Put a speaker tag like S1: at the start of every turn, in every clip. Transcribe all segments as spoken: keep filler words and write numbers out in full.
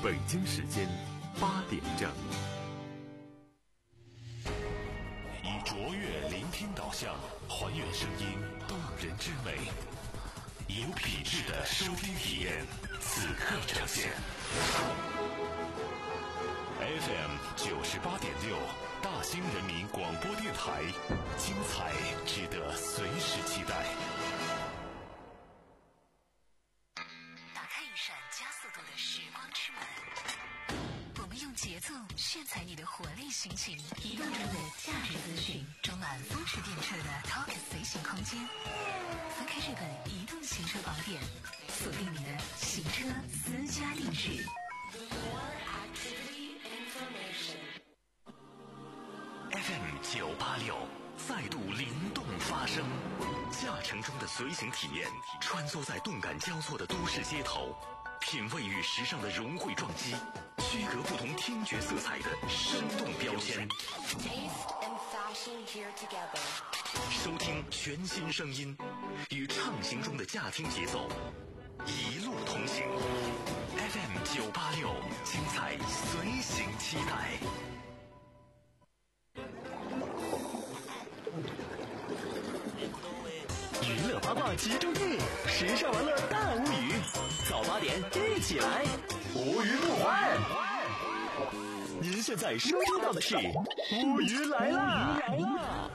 S1: 北京时间八点整。以卓越聆听导向，还原声音动人之美，有品质的收听体验，此刻呈现。F M 九十八点六，大兴人民广播电台，精彩值得随时期待。
S2: 打开一扇加速度的时光之门，我们用节奏炫彩你的活力心情，移动中的价值资讯，充满风驰电掣的 Talk 随行空间。翻开这本移动行车宝典，锁定你的行车私家定制。
S1: F M 九八六再度灵动发声，驾乘中的随行体验，穿梭在动感交错的都市街头，品味与时尚的融汇撞击，区隔不同听觉色彩的生动标签。收听全新声音，与畅行中的驾听节奏一路同行。F M 九八六，精彩随行期待。娱乐八卦集中地，时尚玩乐大无语，早八点一起来，无语不欢。您现在收听到的是无语来啦！来啦！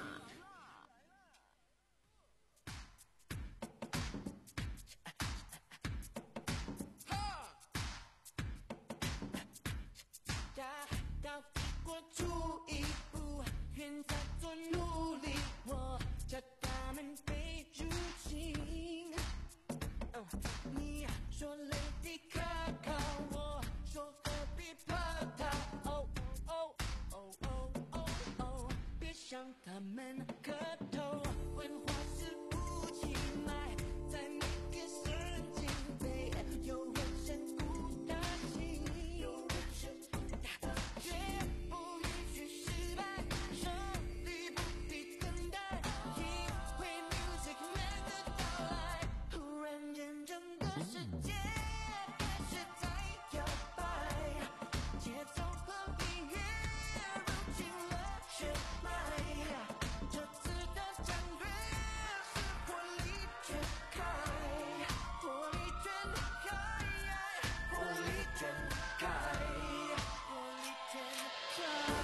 S3: 要过出一步，愿再做努力，我叫他们被入侵。哦，你说 Lady Gaga， 我说何必怕他？哦哦哦哦哦哦，别向他们磕头，文化是武器，买在每个瞬间被有人深孤大心，有人深孤大心。绝不允许失败，胜利不必等待，因为 music man 的到来，忽然间整个世界开始在摇摆，节奏和音乐入侵了血脉，这次的战略是火力全开，火力全开，火力全开，火力全开。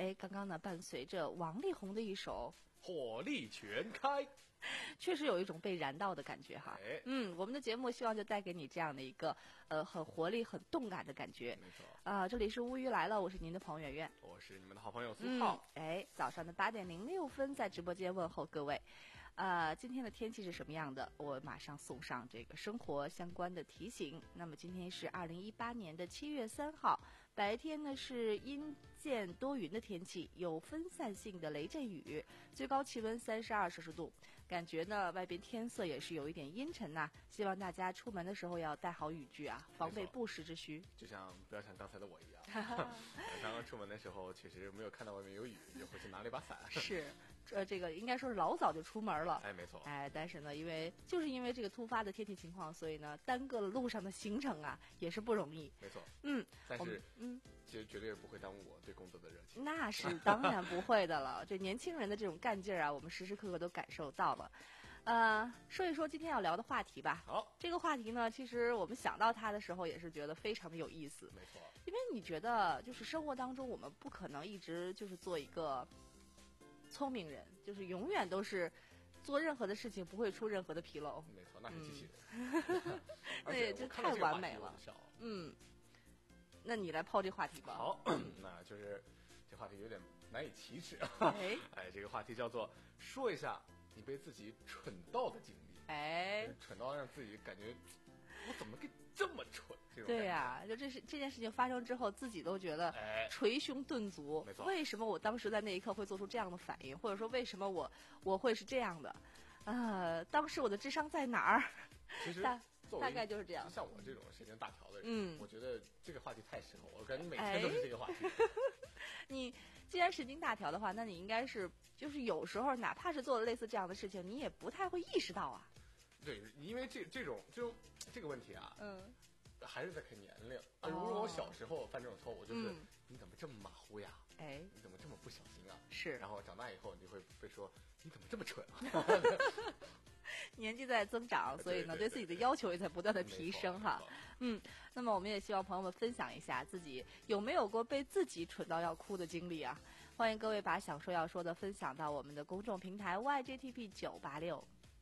S4: 哎，刚刚呢，伴随着王力宏的一首
S5: 火力全开，
S4: 确实有一种被燃到的感觉哈。
S5: 哎
S4: 嗯，我们的节目希望就带给你这样的一个呃很活力、很动感的感觉。
S5: 没错。
S4: 啊、这里是乌鱼来了，我是您的朋友圆圆。
S5: 我是你们的好朋友苏
S4: 嗯
S5: 浩。，
S4: 哎，早上的八点零六分，在直播间问候各位。呃，今天的天气是什么样的？我马上送上这个生活相关的提醒。那么今天是二零一八年的七月三号，白天呢是阴间多云的天气，有分散性的雷阵雨，最高气温三十二摄氏度。感觉呢，外边天色也是有一点阴沉呐、希望大家出门的时候要带好雨具啊，防备不时之需。
S5: 就像不要像刚才的我一样，刚刚出门的时候确实没有看到外面有雨，就回去拿了一把伞。
S4: 是，呃，这个应该说是老早就出门了。
S5: 哎，没错。
S4: 哎，但是呢，因为就是因为这个突发的天气情况，所以呢，耽搁了路上的行程啊，也是不容易。
S5: 没错。
S4: 嗯，
S5: 但是
S4: 我们嗯，
S5: 其实绝对不会耽误我对工作的热情。
S4: 那是当然不会的了。这年轻人的这种干劲儿啊，我们时时刻刻都感受到了。呃，说一说今天要聊的话题吧。
S5: 好，
S4: 这个话题呢，其实我们想到它的时候，也是觉得非常的有意思。
S5: 没错。
S4: 因为你觉得，就是生活当中，我们不可能一直就是做一个聪明人，就是永远都是做任何的事情不会出任何的纰漏。
S5: 没错，那是机器人。
S4: 那也就太完美了。嗯，那你来抛这话题吧。
S5: 好，那就是这话题有点难以启齿。
S4: 哎，
S5: 哎，这个话题叫做说一下你被自己蠢到的经历。
S4: 哎，
S5: 蠢到让自己感觉我怎么给这么蠢？这种
S4: 对呀、啊，就这是这件事情发生之后，自己都觉得捶胸顿足。
S5: 没错，
S4: 为什么我当时在那一刻会做出这样的反应，或者说为什么我我会是这样的？呃，当时我的智商在哪儿？
S5: 其实
S4: 大大概就是这样。
S5: 像我这种神经大条的人，
S4: 嗯，
S5: 我觉得这个话题太适合我，我感觉每天都是这个话题。
S4: 哎、你既然神经大条的话，那你应该是就是有时候哪怕是做了类似这样的事情，你也不太会意识到啊。
S5: 对，因为这这种就这个问题啊，
S4: 嗯，
S5: 还是在看年龄。啊，如果我小时候犯这种错误，就是、嗯、你怎么这么马虎呀？
S4: 哎，
S5: 你怎么这么不小心啊？
S4: 是。
S5: 然后长大以后，你就会被说你怎么这么蠢啊？
S4: 年纪在增长，所以呢，对自己的要求也在不断的提升哈。嗯，那么我们也希望朋友们分享一下自己有没有过被自己蠢到要哭的经历啊！欢迎各位把想说要说的分享到我们的公众平台 Y J T P 九八六。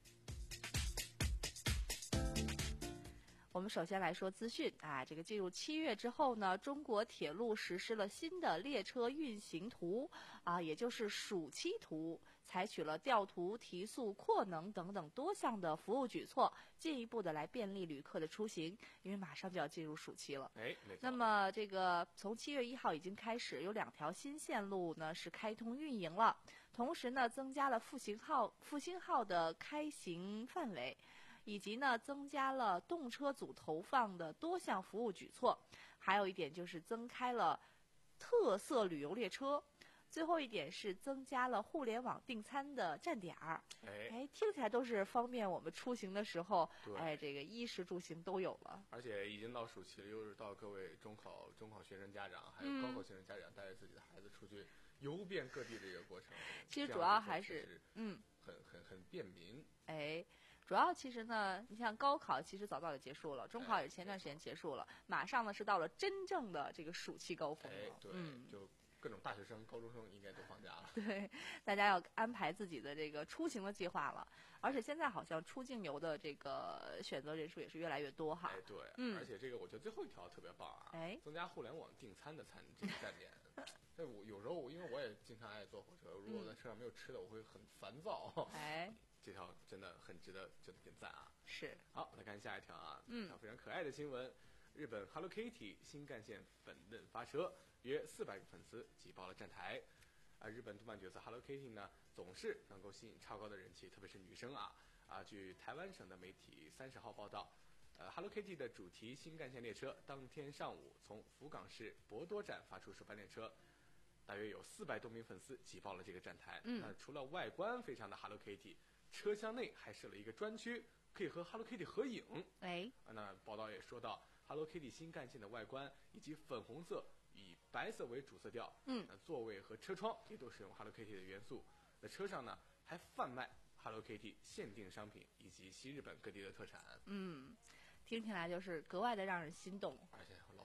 S4: 我们首先来说资讯啊，这个进入七月之后呢，中国铁路实施了新的列车运行图啊，也就是暑期图，采取了调图、提速、扩能等等多项的服务举措，进一步的来便利旅客的出行。因为马上就要进入暑期了，
S5: 哎，没错。
S4: 那么这个从七月一号已经开始，有两条新线路呢是开通运营了，同时呢增加了复兴号、复兴号的开行范围。以及呢，增加了动车组投放的多项服务举措，还有一点就是增开了特色旅游列车，最后一点是增加了互联网订餐的站点儿。
S5: 哎，
S4: 哎，听起来都是方便我们出行的时候，哎，这个衣食住行都有了。
S5: 而且已经到暑期了，又是到各位中考中考学生家长，还有高考学生家长带着自己的孩子出去游遍各地的一个过程。
S4: 其实主要还是嗯，
S5: 很很很便民。
S4: 哎。主要其实呢，你像高考其实早早就结束了，中考也是前段时间结束了，马上呢是到了真正的这个暑期高峰了。
S5: 哎，对，嗯、就各种大学生、高中生应该都放假了。
S4: 对，大家要安排自己的这个出行的计划了。而且现在好像出境游的这个选择人数也是越来越多哈。
S5: 哎，对，
S4: 嗯，
S5: 而且这个我觉得最后一条特别棒啊，
S4: 哎，
S5: 增加互联网订餐的餐这个站点。这我有时候因为我也经常爱坐火车，如果在车上没有吃的，我会很烦躁。
S4: 哎。
S5: 这条真的很值得值得点赞啊！
S4: 是。
S5: 好，来看下一条啊，
S4: 嗯，
S5: 一条非常可爱的新闻：日本 Hello Kitty 新干线粉嫩发车，约四百个粉丝挤爆了站台。啊，日本动漫角色 Hello Kitty 呢，总是能够吸引超高的人气，特别是女生啊啊！据台湾省的媒体三十号报道，呃 ，Hello Kitty 的主题新干线列车当天上午从福冈市博多站发出首班列车。大约有四百多名粉丝挤爆了这个站台。
S4: 嗯，
S5: 那除了外观非常的 Hello Kitty， 车厢内还设了一个专区，可以和 Hello Kitty 合影。
S4: 哎，
S5: 那报道也说到 ，Hello Kitty 新干线的外观以及粉红色以白色为主色调。
S4: 嗯，
S5: 那座位和车窗也都使用 Hello Kitty 的元素。那车上呢还贩卖 Hello Kitty 限定商品以及西日本各地的特产。
S4: 嗯。听起来就是格外的让人心动，
S5: 而且老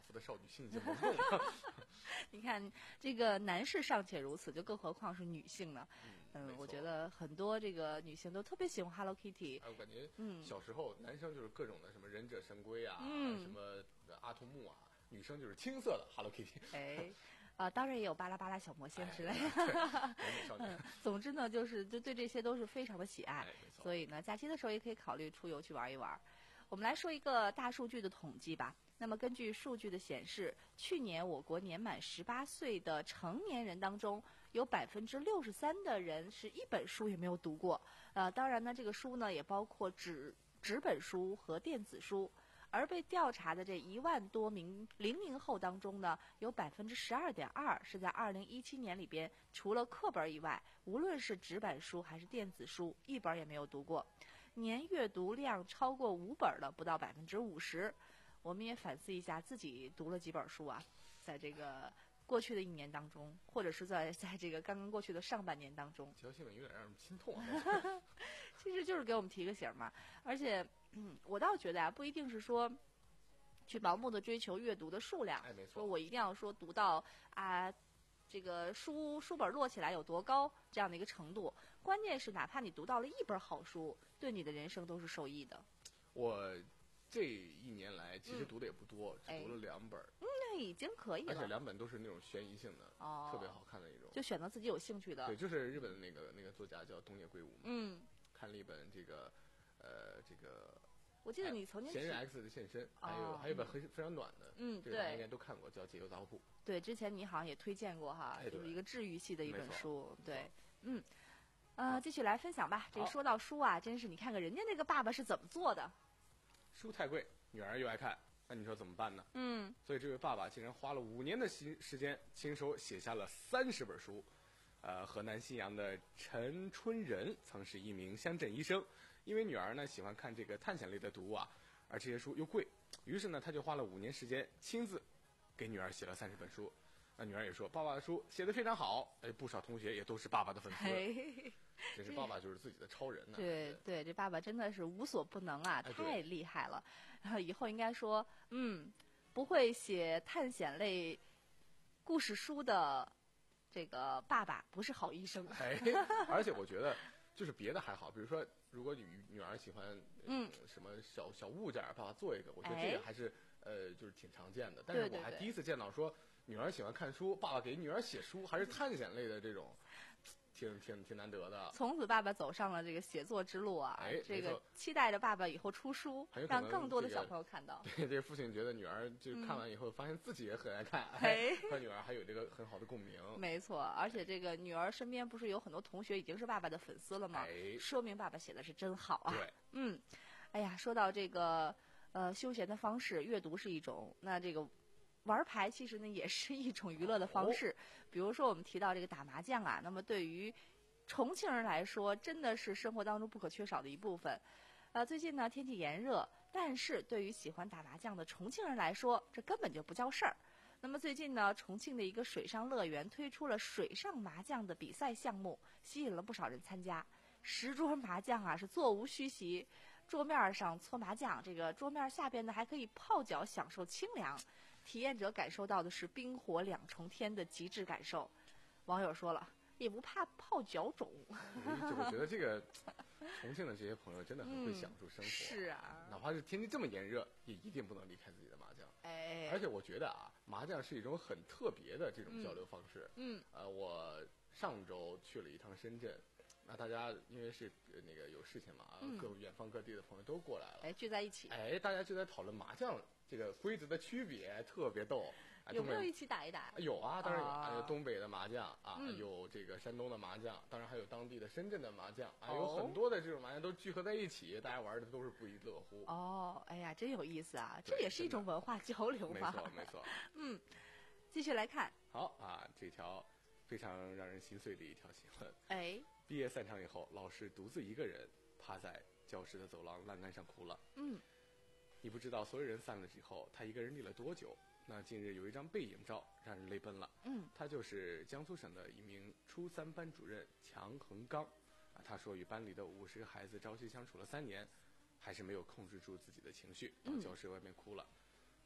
S5: 肤的少女心已经萌动了。
S4: 你看，这个男士尚且如此，就更何况是女性呢？嗯，我觉得很多这个女性都特别喜欢 Hello Kitty。
S5: 哎，我感觉，
S4: 嗯，
S5: 小时候男生就是各种的什么忍者神龟啊，
S4: 嗯，
S5: 什么阿童木啊，女生就是青色的 Hello Kitty。
S4: 哎。啊，当然也有巴拉巴拉小魔仙之类的。
S5: 哎
S4: 嗯，总之呢，就是就对这些都是非常的喜爱，
S5: 哎、
S4: 所以呢，假期的时候也可以考虑出游去玩一玩。我们来说一个大数据的统计吧。那么根据数据的显示，去年我国年满十八岁的成年人当中，有百分之六十三的人是一本书也没有读过。呃，当然呢，这个书呢也包括纸纸本书和电子书。而被调查的这一万多名零零后当中呢，有百分之十二点二是在二零一七年里边，除了课本以外，无论是纸本书还是电子书，一本也没有读过。年阅读量超过五本的不到百分之五十。我们也反思一下自己读了几本书啊，在这个过去的一年当中，或者是在在这个刚刚过去的上半年当中。
S5: 这条新闻有点让人心痛啊。
S4: 其实就是给我们提个醒嘛，而且。嗯，我倒觉得啊，不一定是说去盲目的追求阅读的数量，
S5: 哎，没错，
S4: 说我一定要说读到啊，这个书书本摞起来有多高这样的一个程度。关键是哪怕你读到了一本好书，对你的人生都是受益的。
S5: 我这一年来其实读的也不多，
S4: 嗯、
S5: 只读了两本。
S4: 嗯，那已经可以了。
S5: 而且两本都是那种悬疑性的，
S4: 哦，
S5: 特别好看的一种。
S4: 就选择自己有兴趣的。
S5: 对，就是日本的那个那个作家叫东野圭吾。
S4: 嗯，
S5: 看了一本这个。呃，这个
S4: 我记得你曾经
S5: 闲人 X 的现身，
S4: 哦、
S5: 还有还有一本很非常暖的，
S4: 嗯，
S5: 这个大家应该都看过，叫《解忧杂货铺》。
S4: 对，之前你好像也推荐过哈，
S5: 哎、
S4: 就是一个治愈系的一本书。对，嗯，
S5: 啊、
S4: 呃，继续来分享吧。这说到书啊，真是你看看人家那个爸爸是怎么做的。
S5: 书太贵，女儿又爱看，那你说怎么办呢？
S4: 嗯，
S5: 所以这位爸爸竟然花了五年的时时间，亲手写下了三十本书。呃，河南信阳的陈春仁曾是一名乡镇医生。因为女儿呢喜欢看这个探险类的读物啊，而这些书又贵，于是呢他就花了五年时间亲自给女儿写了三十本书。那女儿也说爸爸的书写得非常好，哎，不少同学也都是爸爸的粉丝。真是爸爸就是自己的超人呢、啊。
S4: 对对，这爸爸真的是无所不能啊，
S5: 哎、
S4: 太厉害了。然后以后应该说，嗯，不会写探险类故事书的这个爸爸不是好医生。
S5: 哎，而且我觉得就是别的还好，比如说。如果女女儿喜欢嗯什么小小物件，爸爸做一个，我觉得这个还是、哎、呃就是挺常见的。但是我还第一次见到说女儿喜欢看书，爸爸给女儿写书，还是探险类的这种，挺挺挺难得的。
S4: 从此爸爸走上了这个写作之路啊！
S5: 哎，
S4: 这个期待着爸爸以后出书，让更多的小朋友看到。
S5: 对，这父亲觉得女儿就看完以后，发现自己也很爱看，
S4: 嗯、哎，
S5: 和女儿还有这个很好的共鸣。
S4: 没错，而且这个女儿身边不是有很多同学已经是爸爸的粉丝了吗？
S5: 哎，
S4: 说明爸爸写的是真好啊。
S5: 对，
S4: 嗯，哎呀，说到这个呃休闲的方式，阅读是一种，那这个玩牌其实呢也是一种娱乐的方式。哦、比如说我们提到这个打麻将啊，那么对于重庆人来说，真的是生活当中不可缺少的一部分。呃，最近呢天气炎热，但是对于喜欢打麻将的重庆人来说，这根本就不叫事儿。那么最近呢，重庆的一个水上乐园推出了水上麻将的比赛项目，吸引了不少人参加。十桌麻将啊是座无虚席，桌面上搓麻将，这个桌面下边呢还可以泡脚享受清凉，体验者感受到的是冰火两重天的极致感受。网友说了，也不怕泡脚肿。
S5: 哎，我觉得这个重庆的这些朋友真的很会享受生活。嗯、
S4: 是啊，
S5: 哪怕是天气这么炎热，也一定不能离开自己的麻将。
S4: 哎，
S5: 而且我觉得啊，麻将是一种很特别的这种交流方式。
S4: 嗯，
S5: 呃，我上周去了一趟深圳，那大家因为是那个有事情嘛，
S4: 嗯、
S5: 各远方各地的朋友都过来了，
S4: 哎，聚在一起，
S5: 哎，大家就在讨论麻将这个规则的区别，特别逗。
S4: 有没有一起打一打？
S5: 有啊，当然有。
S4: 啊、
S5: 东北的麻将啊，
S4: 嗯、
S5: 有这个山东的麻将，当然还有当地的深圳的麻将啊，有很多的这种麻将都聚合在一起，大家玩的都是不亦乐乎。
S4: 哦，哎呀，真有意思啊！这也是一种文化交流嘛。
S5: 没错，没错。
S4: 嗯，继续来看。
S5: 好啊，这条非常让人心碎的一条新闻。
S4: 哎，
S5: 毕业散场以后，老师独自一个人趴在教室的走廊栏杆上哭了。
S4: 嗯，
S5: 你不知道所有人散了之后，他一个人立了多久。那近日有一张背影照让人泪奔了。
S4: 嗯，
S5: 他就是江苏省的一名初三班主任强恒刚。啊，他说与班里的五十个孩子朝夕相处了三年，还是没有控制住自己的情绪，到教室外面哭了。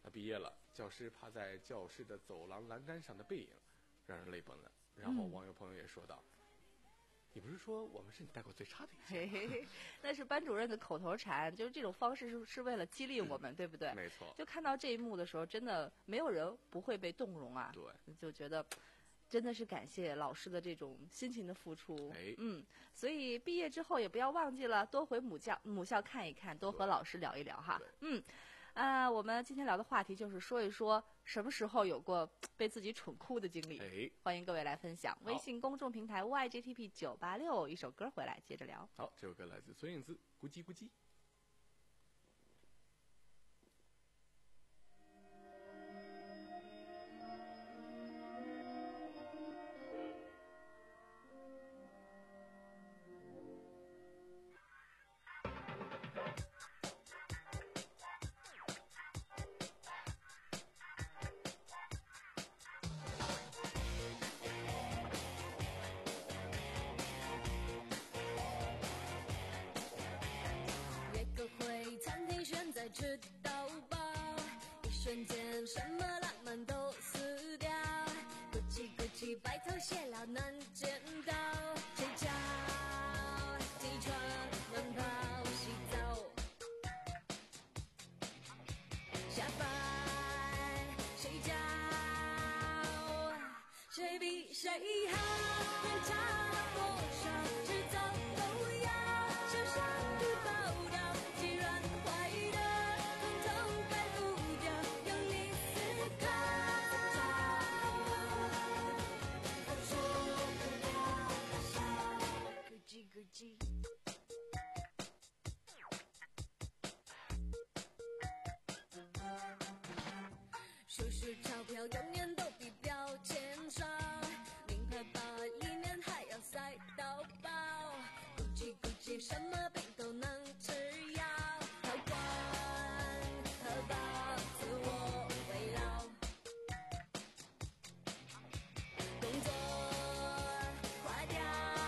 S5: 那毕业了，教师趴在教室的走廊栏杆上的背影，让人泪崩了。然后网友朋友也说道：“嗯、你不是说我们是你带过最差的一届？”
S4: 嘿嘿嘿，那是班主任的口头禅，就是这种方式是是为了激励我们，嗯、对不对？
S5: 没错。
S4: 就看到这一幕的时候，真的没有人不会被动容啊。
S5: 对，
S4: 就觉得。真的是感谢老师的这种辛勤的付出，
S5: 哎，
S4: 嗯，所以毕业之后也不要忘记了多回母校母校看一看，多和老师聊一聊哈，嗯，啊、呃，我们今天聊的话题就是说一说什么时候有过被自己蠢哭的经历，
S5: 哎，
S4: 欢迎各位来分享。微信公众平台 Y G T P 九八六，一首歌回来接着聊。
S5: 好，这首歌来自孙燕姿，咕叽咕叽。
S6: 吃到饱，一瞬间什么浪漫都死掉，鼓起鼓起白头偕老难见到，睡觉起床慢跑洗澡，下班睡觉，谁比谁好，能差到多少，迟早都要向上去报道，既然坏的数数钞票永远都比标签少，名牌包里面还要塞到爆，鼓起鼓起什么病都能吃药，好管好饱自我围绕，工作坏掉，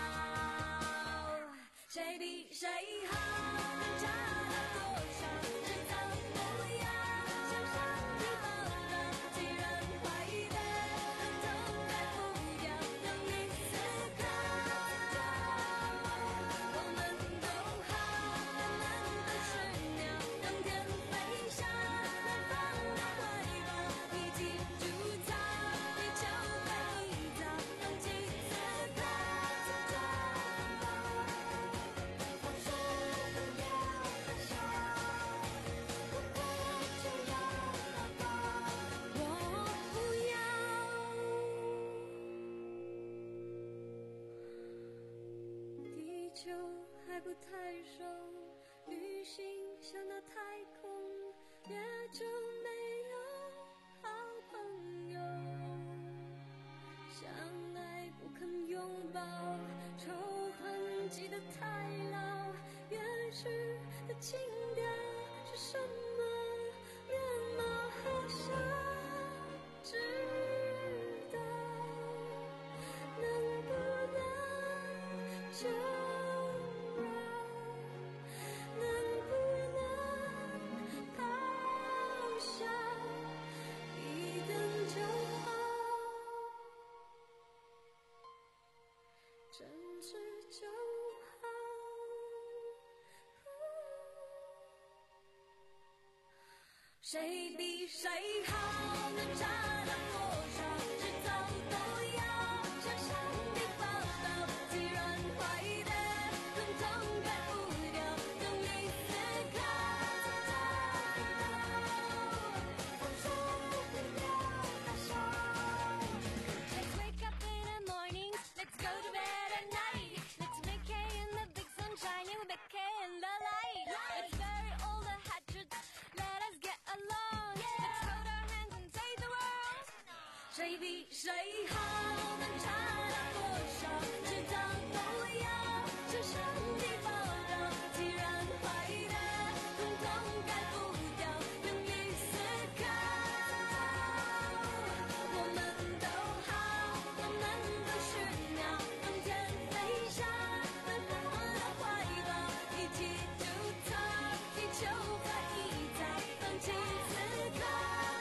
S6: 谁比谁好，能差到多少，迟早都要向上去报道，既然坏的统统改不掉，让你思考，我们都好，我们都是鸟，冬天飞翔，南方的怀抱，一起筑草，地球快一早，放弃思考，我说不要笑，我不就要抱抱，我不要。地球还不太熟，旅行像那太空，也就没有好朋友。相爱不肯拥抱，仇恨记得太牢，原始的情调是什么面貌？好想知道，能不能就让，能不能咆哮，一等就好，真挚就好。谁比谁好，能差到多少，迟早都要向上帝报道，既然坏的统统改不掉，用力思考，我说不要大笑。Let's wake up in the morning, let's go to bed at night, let's make hay in the big sunshine, you make hay in the light, let's bury all the hatchets, let us get along, let's hold our hands and save the world. 谁比谁好，能差到多少，迟早都要向上帝报道，既然坏的统统改不掉，用力思考，我们都好，我们都是鸟，冬天飞翔，南方的怀抱，一起筑草，地球快一早，放弃思考。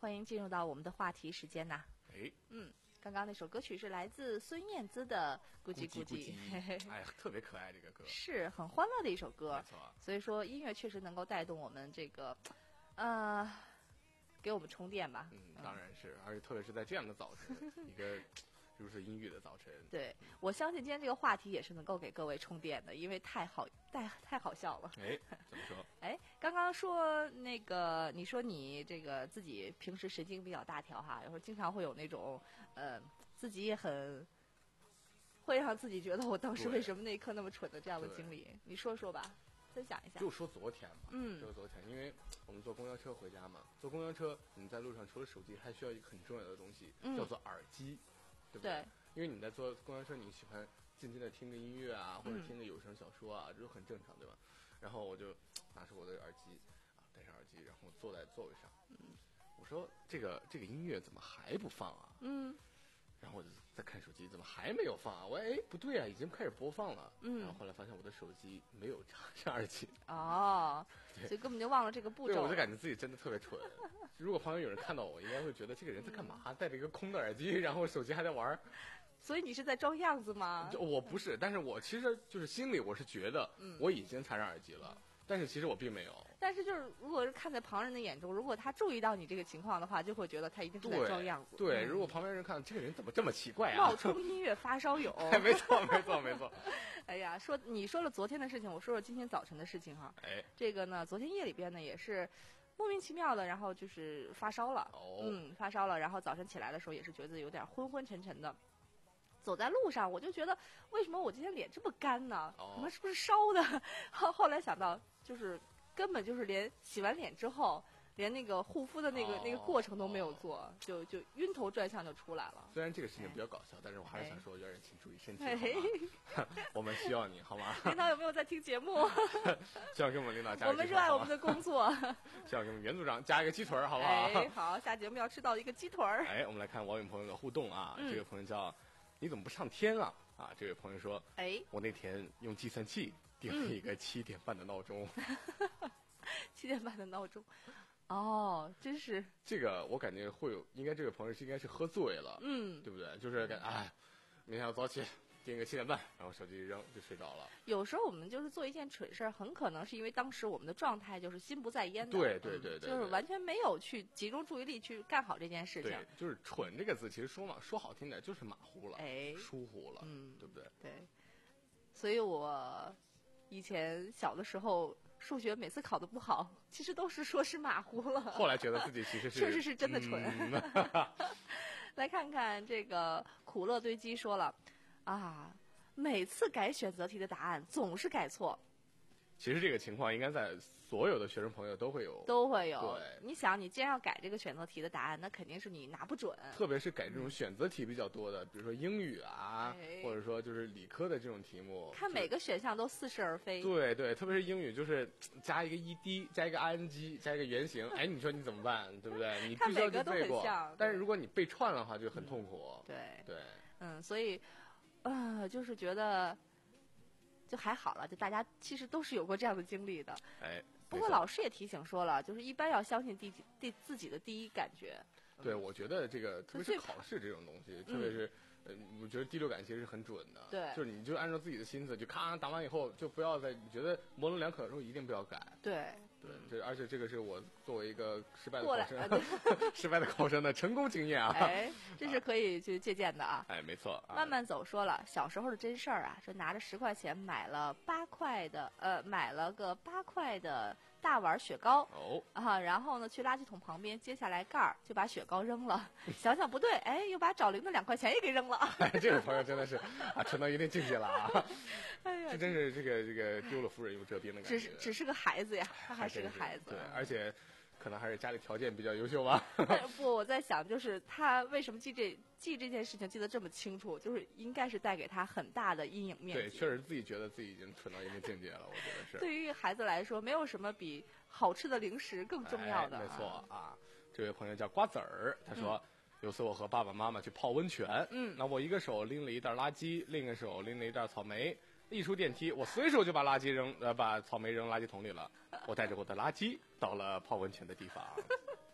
S4: 欢迎进入到我们的话题时间呐。
S5: 哎，
S4: 嗯，刚刚那首歌曲是来自孙燕姿的《咕叽咕叽》，嘿嘿，
S5: 哎，特别可爱这个歌，
S4: 是很欢乐的一首歌
S5: 没。错，
S4: 所以说，音乐确实能够带动我们这个，呃，给我们充电吧。
S5: 嗯，当然是，而且特别是在这样的早晨，一个如此阴郁的早晨，
S4: 对，我相信今天这个话题也是能够给各位充电的，因为太好太太好笑了。
S5: 哎，怎么说？
S4: 哎，刚刚说那个，你说你这个自己平时神经比较大条哈，有时候经常会有那种呃，自己也很会让自己觉得我当时
S5: 对
S4: 为什么那一刻那么蠢的这样的
S5: 对
S4: 经历，你说说吧，分享一下。
S5: 就说昨天嘛，
S4: 嗯
S5: 就昨天，因为我们坐公交车回家嘛，坐公交车你在路上除了手机，还需要一个很重要的东西，
S4: 嗯
S5: 叫做耳机，对不
S4: 对？
S5: 因为你在坐公交车，你喜欢静静的听个音乐啊，或者
S4: 嗯
S5: 听个有声小说啊，这都很正常，对吧？然后我就拿出我的耳机，啊，戴上耳机，然后坐在座位上，我说这个这个音乐怎么还不放啊？
S4: 嗯
S5: 然后我就在看手机，怎么还没有放啊？我哎不对啊，已经开始播放了。
S4: 嗯
S5: 然后后来发现我的手机没有插上耳机，
S4: 哦，
S5: 对
S4: 所以根本就忘了这个步
S5: 对，
S4: 骤。
S5: 我就感觉自己真的特别蠢。如果旁边有人看到我，应该会觉得这个人在干嘛？戴着一个空的耳机，然后手机还在玩儿。
S4: 所以你是在装样子吗？
S5: 就我不是，但是我其实就是心里我是觉得我已经插上耳机了，但是其实我并没有。
S4: 但是就是，如果是看在旁人的眼中，如果他注意到你这个情况的话，就会觉得他一定是在
S5: 对
S4: 装样子。
S5: 对，
S4: 嗯
S5: 如果旁边人看这个人怎么这么奇怪啊？
S4: 冒充音乐发烧友。
S5: 哎，没错，没错，没错。
S4: 哎呀，说你说了昨天的事情，我说说今天早晨的事情哈。
S5: 哎，
S4: 这个呢，昨天夜里边呢也是莫名其妙的，然后就是发烧了。
S5: 哦
S4: 嗯，发烧了，然后早晨起来的时候也是觉得有点昏昏沉沉的。走在路上，我就觉得为什么我今天脸这么干呢？
S5: 哦
S4: 可能是不是烧的？后后来想到，就是根本就是连洗完脸之后，连那个护肤的那个、
S5: 哦
S4: 那个过程都没有做，就就晕头转向就出来了。
S5: 虽然这个事情比较搞笑，但是我还是想说，有人请注意身体，
S4: 哎
S5: 好吗？我们需要你，好吗？
S4: 领导有没有在听节目？
S5: 希望给我们领导加
S4: 我们
S5: 个鸡腿儿，好吗
S4: 热爱我们的工作。
S5: 希望给我们袁组长加一个鸡腿儿，好不好？
S4: 哎，好，下节目要吃到一个鸡腿儿。
S5: 哎，我们来看网友朋友的互动啊。
S4: 嗯
S5: 这位朋友叫你怎么不上天啊？啊，这位朋友说，
S4: 哎，
S5: 我那天用计算器定了一个七点半的闹钟。
S4: 七点半的闹钟。哦，真是，
S5: 这个我感觉会有，应该这位朋友是应该是喝醉了，
S4: 嗯，
S5: 对不对？就是感哎，明天要早起，定个七点半，然后手机一扔就睡着了。
S4: 有时候我们就是做一件蠢事儿，很可能是因为当时我们的状态就是心不在焉的，
S5: 对对对对
S4: 就是
S5: 对
S4: 完全没有去集中注意力去干好这件事情
S5: 对。，就是“蠢”这个字，其实说嘛，说好听点就是马虎了，
S4: 哎
S5: 疏忽了，
S4: 嗯
S5: 对不对？
S4: 对，所以我以前小的时候数学每次考得不好，其实都是说是马虎了。
S5: 后来觉得自己其实是
S4: 确实是真的蠢
S5: 嗯
S4: 来看看这个苦乐堆积说了啊，每次改选择题的答案总是改错，
S5: 其实这个情况应该在所有的学生朋友都会有，
S4: 都会有。
S5: 对
S4: 你想，你既然要改这个选择题的答案，那肯定是你拿不准。
S5: 特别是改这种选择题比较多的，比如说英语啊，
S4: 哎
S5: 或者说就是理科的这种题目，
S4: 看每个选项都似是而非。
S5: 对对，特别是英语，就是加一个 ed， 加一个 ing， 加一个原型，哎，你说你怎么办，对不对？你必须要
S4: 看每个都
S5: 去背过
S4: 很像，
S5: 但是如果你背串了的话，就很痛苦。
S4: 对，
S5: 对，
S4: 嗯，所以，呃，就是觉得就还好了，就大家其实都是有过这样的经历的。
S5: 哎，
S4: 不过
S5: 没错
S4: 老师也提醒说了，就是一般要相信第第自己的第一感觉。
S5: 对，我觉得这个特别是
S4: 最
S5: 考试这种东西，特别是，呃，我觉得第六感其实是很准的。
S4: 对
S5: 就是你就按照自己的心思，就咔答完以后，就不要再你觉得模棱两可的时候，一定不要改。
S4: 对，
S5: 对，这而且这个是我作为一个失败的
S4: 过来
S5: 考生，失败的考生的成功经验啊。
S4: 哎，这是可以去借鉴的啊。
S5: 哎，没错。啊
S4: 慢慢走说了，小时候的真事儿啊，说拿着十块钱买了八块的，呃，买了个八块的大碗雪糕。
S5: 哦，
S4: 啊，然后呢，去垃圾桶旁边揭下来盖儿，就把雪糕扔了。想想不对，哎，又把找零的两块钱也给扔了。
S5: 哎，这位朋友真的是啊，蠢到一定境界了啊！
S4: 哎呀
S5: 这，真是这个这个丢了夫人又折兵的感觉。
S4: 只是只是个孩子呀，他还是个
S5: 真
S4: 孩子。
S5: 对，而且可能还是家里条件比较优秀吧。
S4: 但是不，我在想，就是他为什么记这记这件事情记得这么清楚，就是应该是带给他很大的阴影面
S5: 对，
S4: 积。
S5: 确实自己觉得自己已经蠢到一定境界了，我觉得是。
S4: 对于一个孩子来说，没有什么比好吃的零食更重要的、
S5: 哎。没错啊，这位朋友叫瓜子儿，他说。嗯有次我和爸爸妈妈去泡温泉，
S4: 嗯，
S5: 那我一个手拎了一袋垃圾，另一个手拎了一袋草莓。一出电梯，我随手就把垃圾扔，呃，把草莓扔垃圾桶里了。我带着我的垃圾到了泡温泉的地方。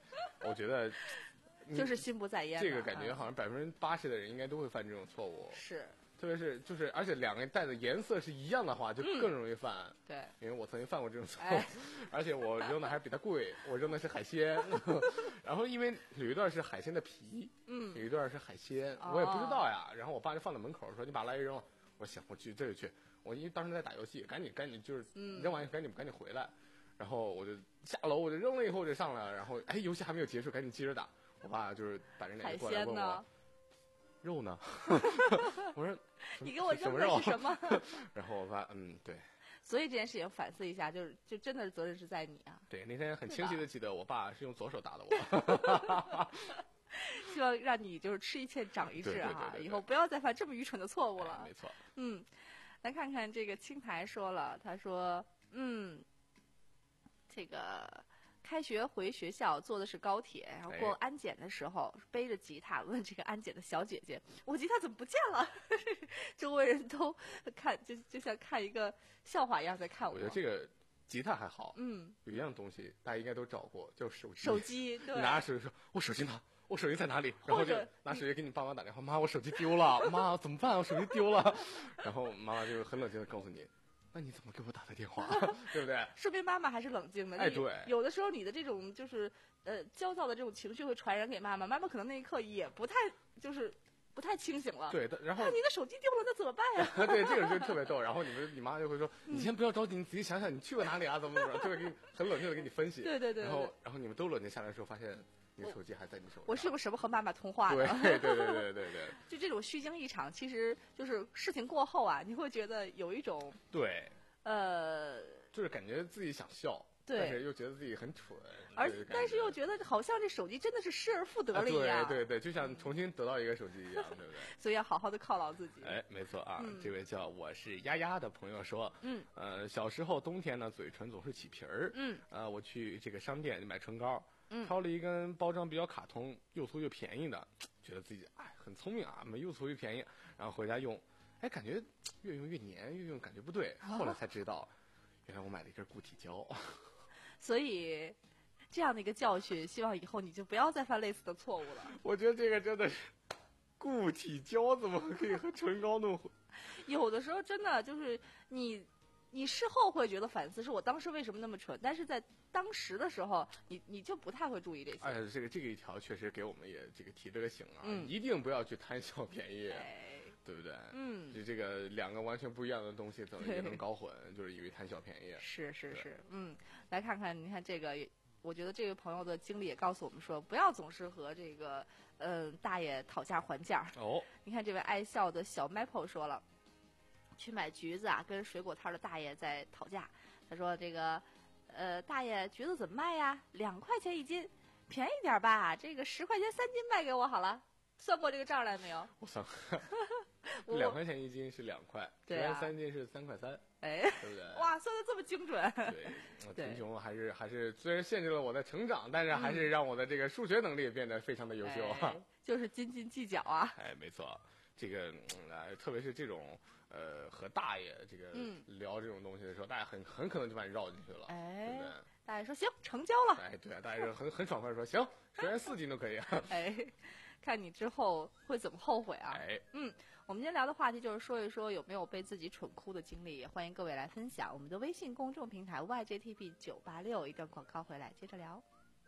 S5: 我觉得你
S4: 就是心不在焉的。
S5: 这个感觉好像百分之八十的人应该都会犯这种错误。
S4: 是，
S5: 特别是就是，而且两个带的颜色是一样的话，就更容易犯。
S4: 嗯、对，
S5: 因为我曾经犯过这种错误，
S4: 哎、
S5: 而且我扔的还比它贵，我扔的是海鲜。然后因为有一段是海鲜的皮，
S4: 嗯，
S5: 有一段是海鲜，
S4: 哦、
S5: 我也不知道呀。然后我爸就放在门口说：“你把垃圾扔了。”我想我去这就去，我因为当时在打游戏，赶紧赶紧就是扔完赶紧赶紧回来。然后我就下楼，我就扔了以后我就上来了，然后哎，游戏还没有结束，赶紧接着打。我爸就是板着脸过来问我。肉呢？我说
S4: 你给我扔的是什么？
S5: 然后我爸嗯对，
S4: 所以这件事情反思一下，就是就真的是责任是在你啊。
S5: 对，那天很清晰的记得我爸是用左手打的我。
S4: 希望让你就是吃一堑长一智啊，
S5: 对对对对对，
S4: 以后不要再犯这么愚蠢的错误了。
S5: 哎、没错。
S4: 嗯，来看看这个青苔说了，他说嗯，这个。开学回学校坐的是高铁，然后过安检的时候、哎、背着吉他问这个安检的小姐姐：“我吉他怎么不见了？”周围人都看，就就像看一个笑话一样在看我。
S5: 我觉得这个吉他还好，
S4: 嗯，
S5: 有一样东西大家应该都找过，叫手机。
S4: 手机，对。
S5: 你拿着手机说：“我手机呢？我手机在哪里？”然后就拿手机给你爸妈打电话：“妈，我手机丢了，妈怎么办？我手机丢了。”然后妈妈就很冷静的告诉你。那你怎么给我打的电话，对不对？
S4: 说明妈妈还是冷静的。
S5: 哎，对。
S4: 有的时候你的这种就是呃焦躁的这种情绪会传染给妈妈，妈妈可能那一刻也不太就是不太清醒了。
S5: 对，然后
S4: 你的手机丢了，那怎么办呀？
S5: 对，这个就特别逗。然后你们你妈就会说：“你先不要着急，你仔细想想，你去过哪里啊？怎么怎么？”就会给你很冷静的给你分析。
S4: 对对 对, 对。
S5: 然后然后你们都冷静下来的时候，发现你手机还在你手上。
S4: 我是用什么和妈妈通话
S5: 的？对对对对对对。
S4: 就这种虚惊一场，其实就是事情过后啊，你会觉得有一种
S5: 对。
S4: 呃，
S5: 就是感觉自己想笑，
S4: 对，
S5: 但是又觉得自己很蠢，
S4: 而但是又觉得好像这手机真的是失而复得了一样，
S5: 啊、对对对，就像重新得到一个手机一样，对不对？
S4: 所以要好好的犒劳自己。
S5: 哎，没错啊，
S4: 嗯、
S5: 这位叫我是丫丫的朋友说，
S4: 嗯，
S5: 呃，小时候冬天呢，嘴唇总是起皮儿，
S4: 嗯，
S5: 呃，我去这个商店买唇膏，
S4: 嗯，
S5: 挑了一根包装比较卡通、又粗又便宜的，觉得自己哎很聪明啊，买又粗又便宜，然后回家用，哎，感觉越用越黏，越用感觉不对，后来才知道。哦原来我买了一根固体胶，
S4: 所以这样的一个教训，希望以后你就不要再犯类似的错误了。
S5: 我觉得这个真的是固体胶怎么可以和唇膏弄混？
S4: 有的时候真的就是你，你事后会觉得反思，是我当时为什么那么蠢，但是在当时的时候，你你就不太会注意这些。
S5: 哎，这个这个一条确实给我们也这个提了个醒啊，
S4: 嗯、
S5: 一定不要去贪小便宜。
S4: 哎
S5: 对不对？
S4: 嗯，
S5: 就这个两个完全不一样的东西，怎么也能搞混？就是以为贪小便宜。
S4: 是是是，嗯，来看看，你看这个，我觉得这位朋友的经历也告诉我们说，不要总是和这个嗯、呃、大爷讨价还价。
S5: 哦，
S4: 你看这位爱笑的小 Maple 说了，去买橘子啊，跟水果摊的大爷在讨价。他说这个呃大爷橘子怎么卖呀？两块钱一斤，便宜点吧，这个十块钱三斤卖给我好了。算过这个账来没有？
S5: 我算过，两块钱一斤是两块，
S4: 对啊，
S5: 三斤是三块三，
S4: 哎，
S5: 对不对？
S4: 哇，算的这么精准。
S5: 对，贫穷还是还是虽然限制了我的成长，但是还是让我的这个数学能力变得非常的优秀。
S4: 哎、就是斤斤计较啊。
S5: 哎，没错，这个呃，特别是这种呃和大爷这个聊这种东西的时候，嗯、大家很很可能就把你绕进去了，
S4: 哎、
S5: 对不对？
S4: 大爷说行，成交了。
S5: 哎，对啊，大爷很很爽快说行，虽然四斤都可以。
S4: 哎。看你之后会怎么后悔啊？
S5: 哎，
S4: 嗯，我们今天聊的话题就是说一说有没有被自己蠢哭的经历，也欢迎各位来分享。我们的微信公众平台 Y J T P 九八六，一段广告回来接着聊。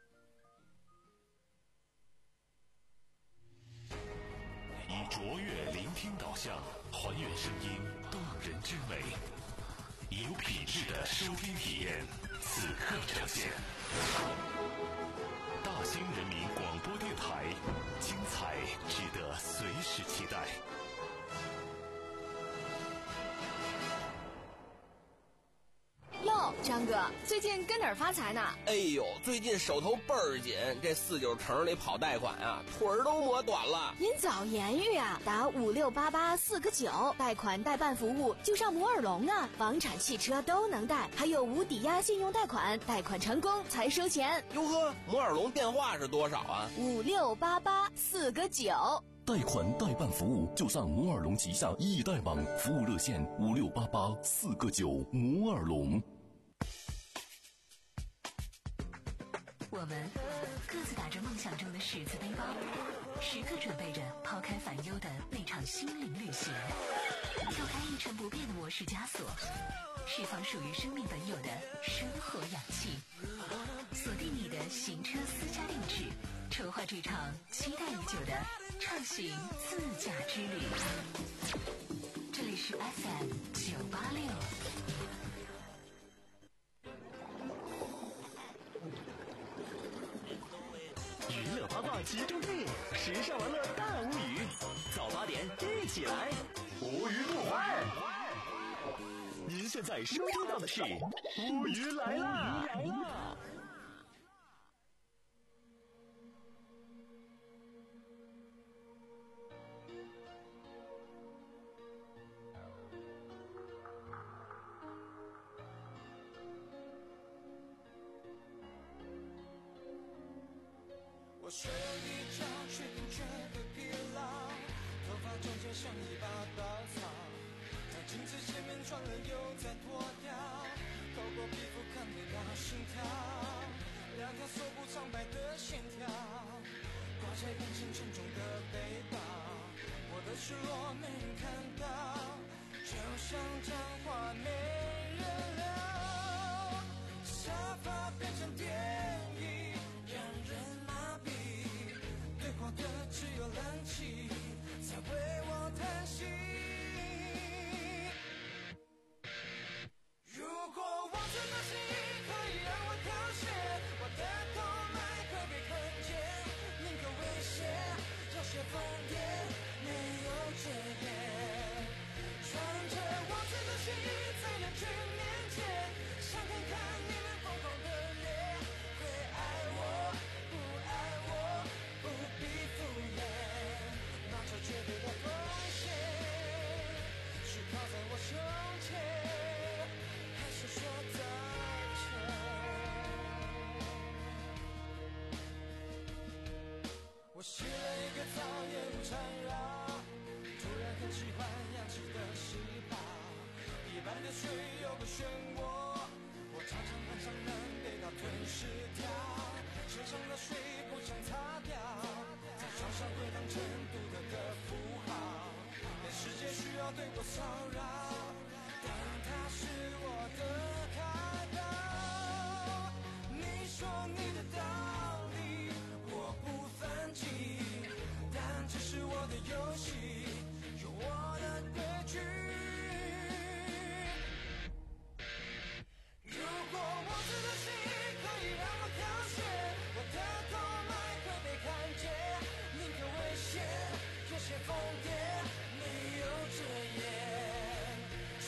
S1: 以卓越聆听导向，还原声音动人之美，以有品质的收听体验，此刻呈现。大兴人民广播电台，精彩值得随时期待。
S7: 哟，张哥，最近跟哪儿发财呢？
S8: 哎呦，最近手头倍儿紧，这四九城里跑贷款啊，腿儿都磨短了。
S7: 您早言语啊，打五六八八四个九，贷款代办服务就上摩尔龙啊，房产、汽车都能贷，还有无抵押信用贷款，贷款成功才收钱。
S8: 哟呵，摩尔龙电话是多少啊？
S7: 五六八八四个九。
S9: 贷款代办服务就上摩尔龙旗下易贷网，服务热线五六八八四个九，摩尔龙。
S2: 我们各自打着梦想中的十字背包，时刻准备着抛开烦忧的那场心灵旅行，跳开一成不变的模式枷锁，释放属于生命本有的生活氧气，锁定你的行车私家定制，筹划这场期待已久的畅行自驾之旅。这里是 F M 九八六。
S1: 娱乐八卦集中地，时尚玩乐大无语。早八点一起来，无语不欢。您现在收听到的是无语来啦！
S3: 我睡了一觉，却并觉得疲劳，头发中间像一把稻草，在镜子前面转了又再脱掉，透过皮肤看得到心跳，两条手不苍白的线条，挂在眼前沉重的背包，我的失落没人看到，就像张画没人聊，沙发变成电影，让人对话的只有冷气，在为我叹息。如果我这个心可以让我凋谢，我的头脉会被看见，宁可危险，有些疯癫，没有遮掩。穿着我这个心在人群面前，想看看你们疯狂的脸，会爱我不爱我，不必敷衍，拿着绝对的风险，是靠在我胸前，还是说再见？我洗了一个澡，也无缠绕，突然很喜欢氧气的细胞，一般的水有个漩涡，我常常很想能被它吞噬掉，身上的水不想擦掉，在床上会当成独特的符号，连世界需要对我骚扰，但它是我的开导。你说你的道理我不反击，但这是我的游戏，有我的规矩。如果我这个心可以让我凋谢，我的头脉会被看见，宁可危险，有些疯癫，没有遮掩。穿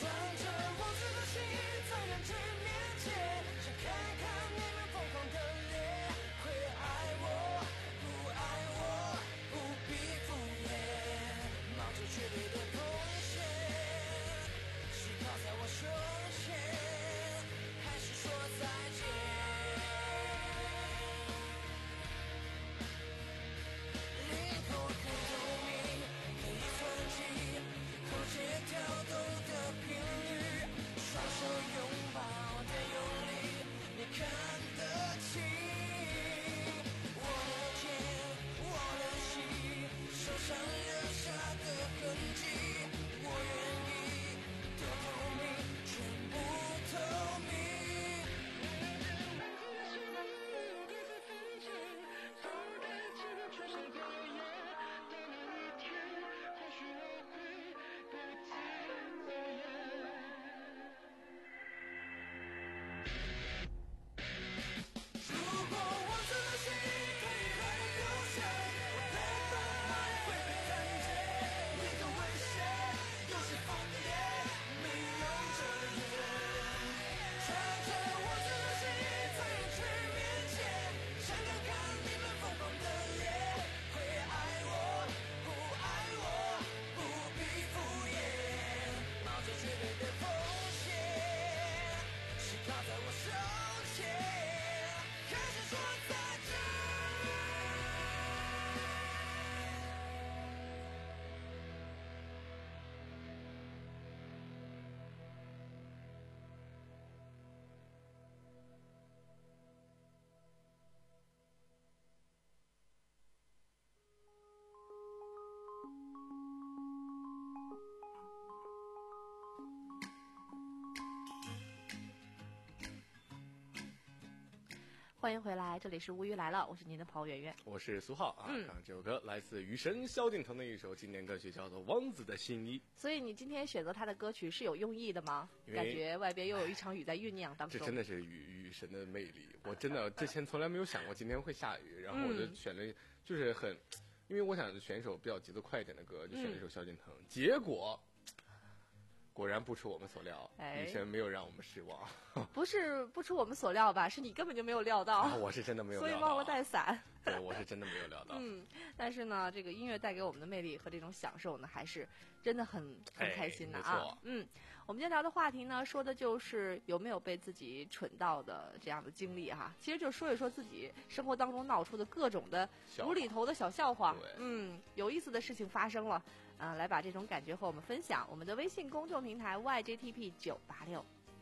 S4: 欢迎回来，这里是无语来了，我是您的朋友圆圆。
S5: 我是苏浩啊。
S4: 嗯
S5: 刚刚这首歌来自雨神萧敬腾的一首经典歌曲，叫做《王子的新衣》。
S4: 所以你今天选择他的歌曲是有用意的吗？
S5: 因为
S4: 感觉外边又有一场雨在酝酿当中。
S5: 这真的是雨雨神的魅力，我真的之前从来没有想过今天会下雨，然后我就选了，就是很，因为我想选一首比较节奏快一点的歌，就选了一首萧敬腾，结果。果然不出我们所料，
S4: 哎
S5: 雨神没有让我们失望。
S4: 不是不出我们所料吧？是你根本就没有料到，
S5: 啊、我是真的没有料到，
S4: 所以忘了带伞。
S5: 对，我是真的没有料到。
S4: 嗯，但是呢，这个音乐带给我们的魅力和这种享受呢，还是真的很很开心的啊。
S5: 哎、没错。
S4: 嗯，我们今天聊的话题呢，说的就是有没有被自己蠢到的这样的经历哈。其实就说一说自己生活当中闹出的各种的无厘头的小笑话。嗯，有意思的事情发生了。啊，来把这种感觉和我们分享。我们的微信公众平台 Y J T P 九八六，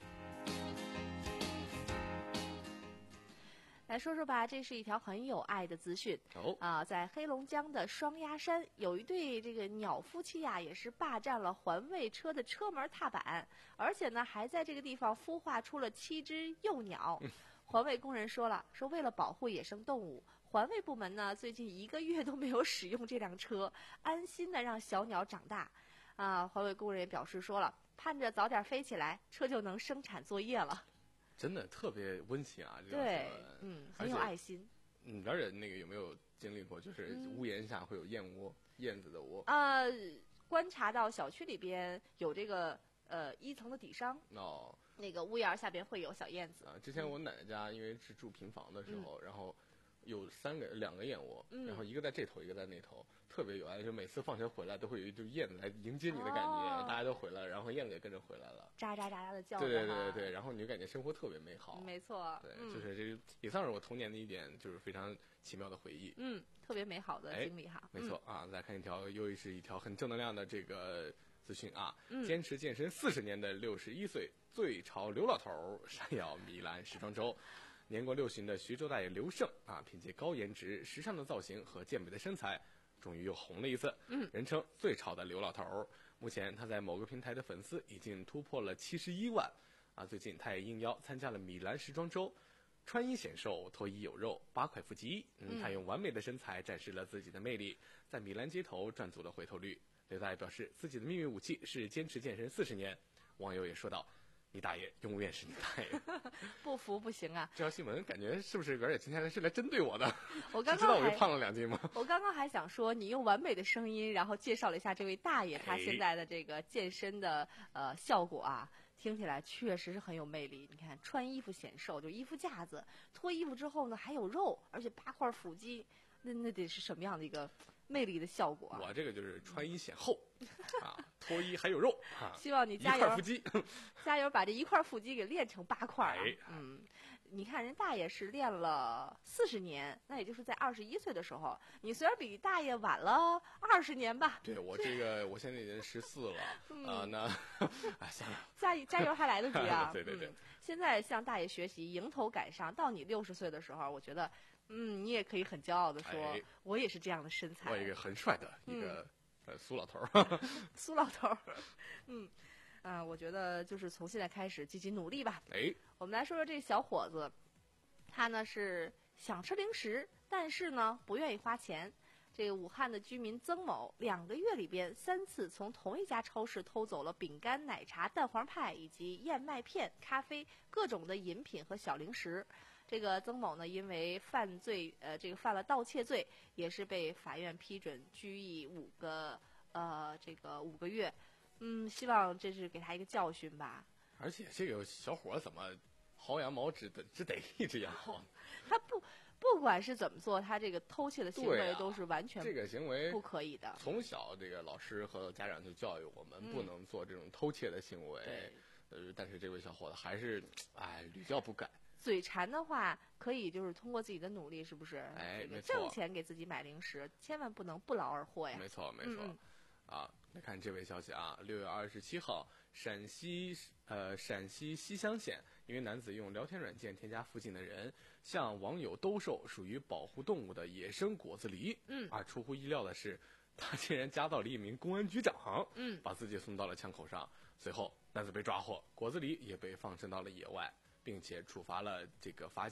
S4: 来说说吧。这是一条很有爱的资讯。
S5: 哦，
S4: 啊，在黑龙江的双鸭山，有一对这个鸟夫妻呀，也是霸占了环卫车的车门踏板，而且呢，还在这个地方孵化出了七只幼鸟。嗯、环卫工人说了，说为了保护野生动物。环卫部门呢，最近一个月都没有使用这辆车，安心的让小鸟长大。啊，环卫工人也表示说了，盼着早点飞起来，车就能生产作业了。
S5: 真的特别温馨啊！这
S4: 对，嗯，很有爱心。
S5: 嗯，而且那个有没有经历过，就是屋檐下会有燕窝，嗯、燕子的窝？
S4: 呃，观察到小区里边有这个呃一层的底商。
S5: 哦。
S4: 那个屋檐下边会有小燕子。
S5: 啊，之前我奶奶家因为是住平房的时候，嗯、然后。有三个两个燕窝，
S4: 嗯、
S5: 然后一个在这头，一个在那头，特别有爱。就每次放学回来，都会有一只燕子来迎接你的感觉，哦、大家都回来了，然后燕子也跟着回来了，
S4: 喳喳喳喳的叫。
S5: 对对对对对，然后你就感觉生活特别美好。
S4: 没错，
S5: 对，
S4: 嗯、
S5: 就是这也算是我童年的一点，就是非常奇妙的回忆。
S4: 嗯，特别美好的经历哈。
S5: 哎、没错、嗯、啊，再看一条，又是一条很正能量的这个资讯啊！
S4: 嗯、
S5: 坚持健身四十年的六十一岁最潮刘老头闪耀米兰时装周。年过六旬的徐州大爷刘胜啊，凭借高颜值、时尚的造型和健美的身材，终于又红了一次。
S4: 嗯，
S5: 人称最潮的刘老头。目前他在某个平台的粉丝已经突破了七十一万。啊，最近他也应邀参加了米兰时装周，穿衣显瘦，脱衣有肉，八块腹肌。嗯，他用完美的身材展示了自己的魅力，在米兰街头赚足了回头率。刘大爷表示，自己的秘密武器是坚持健身四十年。网友也说道。你大爷永远是你大爷，
S4: 不服不行啊！
S5: 这条新闻感觉是不是而且今天是来针对我的？
S4: 我刚刚
S5: 知道我又胖了两斤吗？
S4: 我刚刚还想说，你用完美的声音，然后介绍了一下这位大爷他现在的这个健身的呃效果啊，听起来确实是很有魅力。你看，穿衣服显瘦，就衣服架子，脱衣服之后呢还有肉，而且八块腹肌，那那得是什么样的一个魅力的效果啊？
S5: 我这个就是穿衣显厚啊，脱衣还有肉啊！
S4: 希望你加油，
S5: 一块腹肌，
S4: 加油把这一块腹肌给练成八块、啊
S5: 哎、
S4: 嗯，你看人大爷是练了四十年，那也就是在二十一岁的时候，你虽然比大爷晚了二十年吧。
S5: 对我这个，我现在已经十四了啊、
S4: 嗯
S5: 呃，那哎算了，
S4: 加加油还来得及啊！
S5: 对对对、
S4: 嗯，现在向大爷学习，迎头赶上，到你六十岁的时候，我觉得。嗯，你也可以很骄傲的说、
S5: 哎，
S4: 我也是这样的身材。
S5: 我一个很帅的一个、嗯、呃苏老头
S4: 儿，苏老头儿，嗯，啊、呃，我觉得就是从现在开始积极努力吧。
S5: 哎，
S4: 我们来说说这小伙子，他呢是想吃零食，但是呢不愿意花钱。这个武汉的居民曾某，两个月里边三次从同一家超市偷走了饼干、奶茶、蛋黄派以及燕麦片、咖啡、各种的饮品和小零食。这个曾某呢，因为犯罪，呃，这个犯了盗窃罪，也是被法院批准拘役五个，呃，这个五个月。嗯，希望这是给他一个教训吧。
S5: 而且这个小伙怎么薅羊毛只只逮一只羊毛？
S4: 他不不管是怎么做，他这个偷窃的行为都是完全
S5: 这个行为
S4: 不可以的。
S5: 从小这个老师和家长就教育我们、嗯、不能做这种偷窃的行为。呃，但是这位小伙子还是哎屡教不改。
S4: 嘴馋的话，可以就是通过自己的努力，是不是？
S5: 哎，
S4: 这个挣钱给自己买零食，千万不能不劳而获呀。
S5: 没错，没错。
S4: 嗯、
S5: 啊，来看这位消息啊，六月二十七号，陕西呃陕西西乡县，一名男子用聊天软件添加附近的人，向网友兜售属于保护动物的野生果子狸。
S4: 嗯。
S5: 啊，出乎意料的是，他竟然加到了一名公安局长。
S4: 嗯。
S5: 把自己送到了枪口上，随后男子被抓获，果子狸也被放生到了野外。并且处罚了这个罚金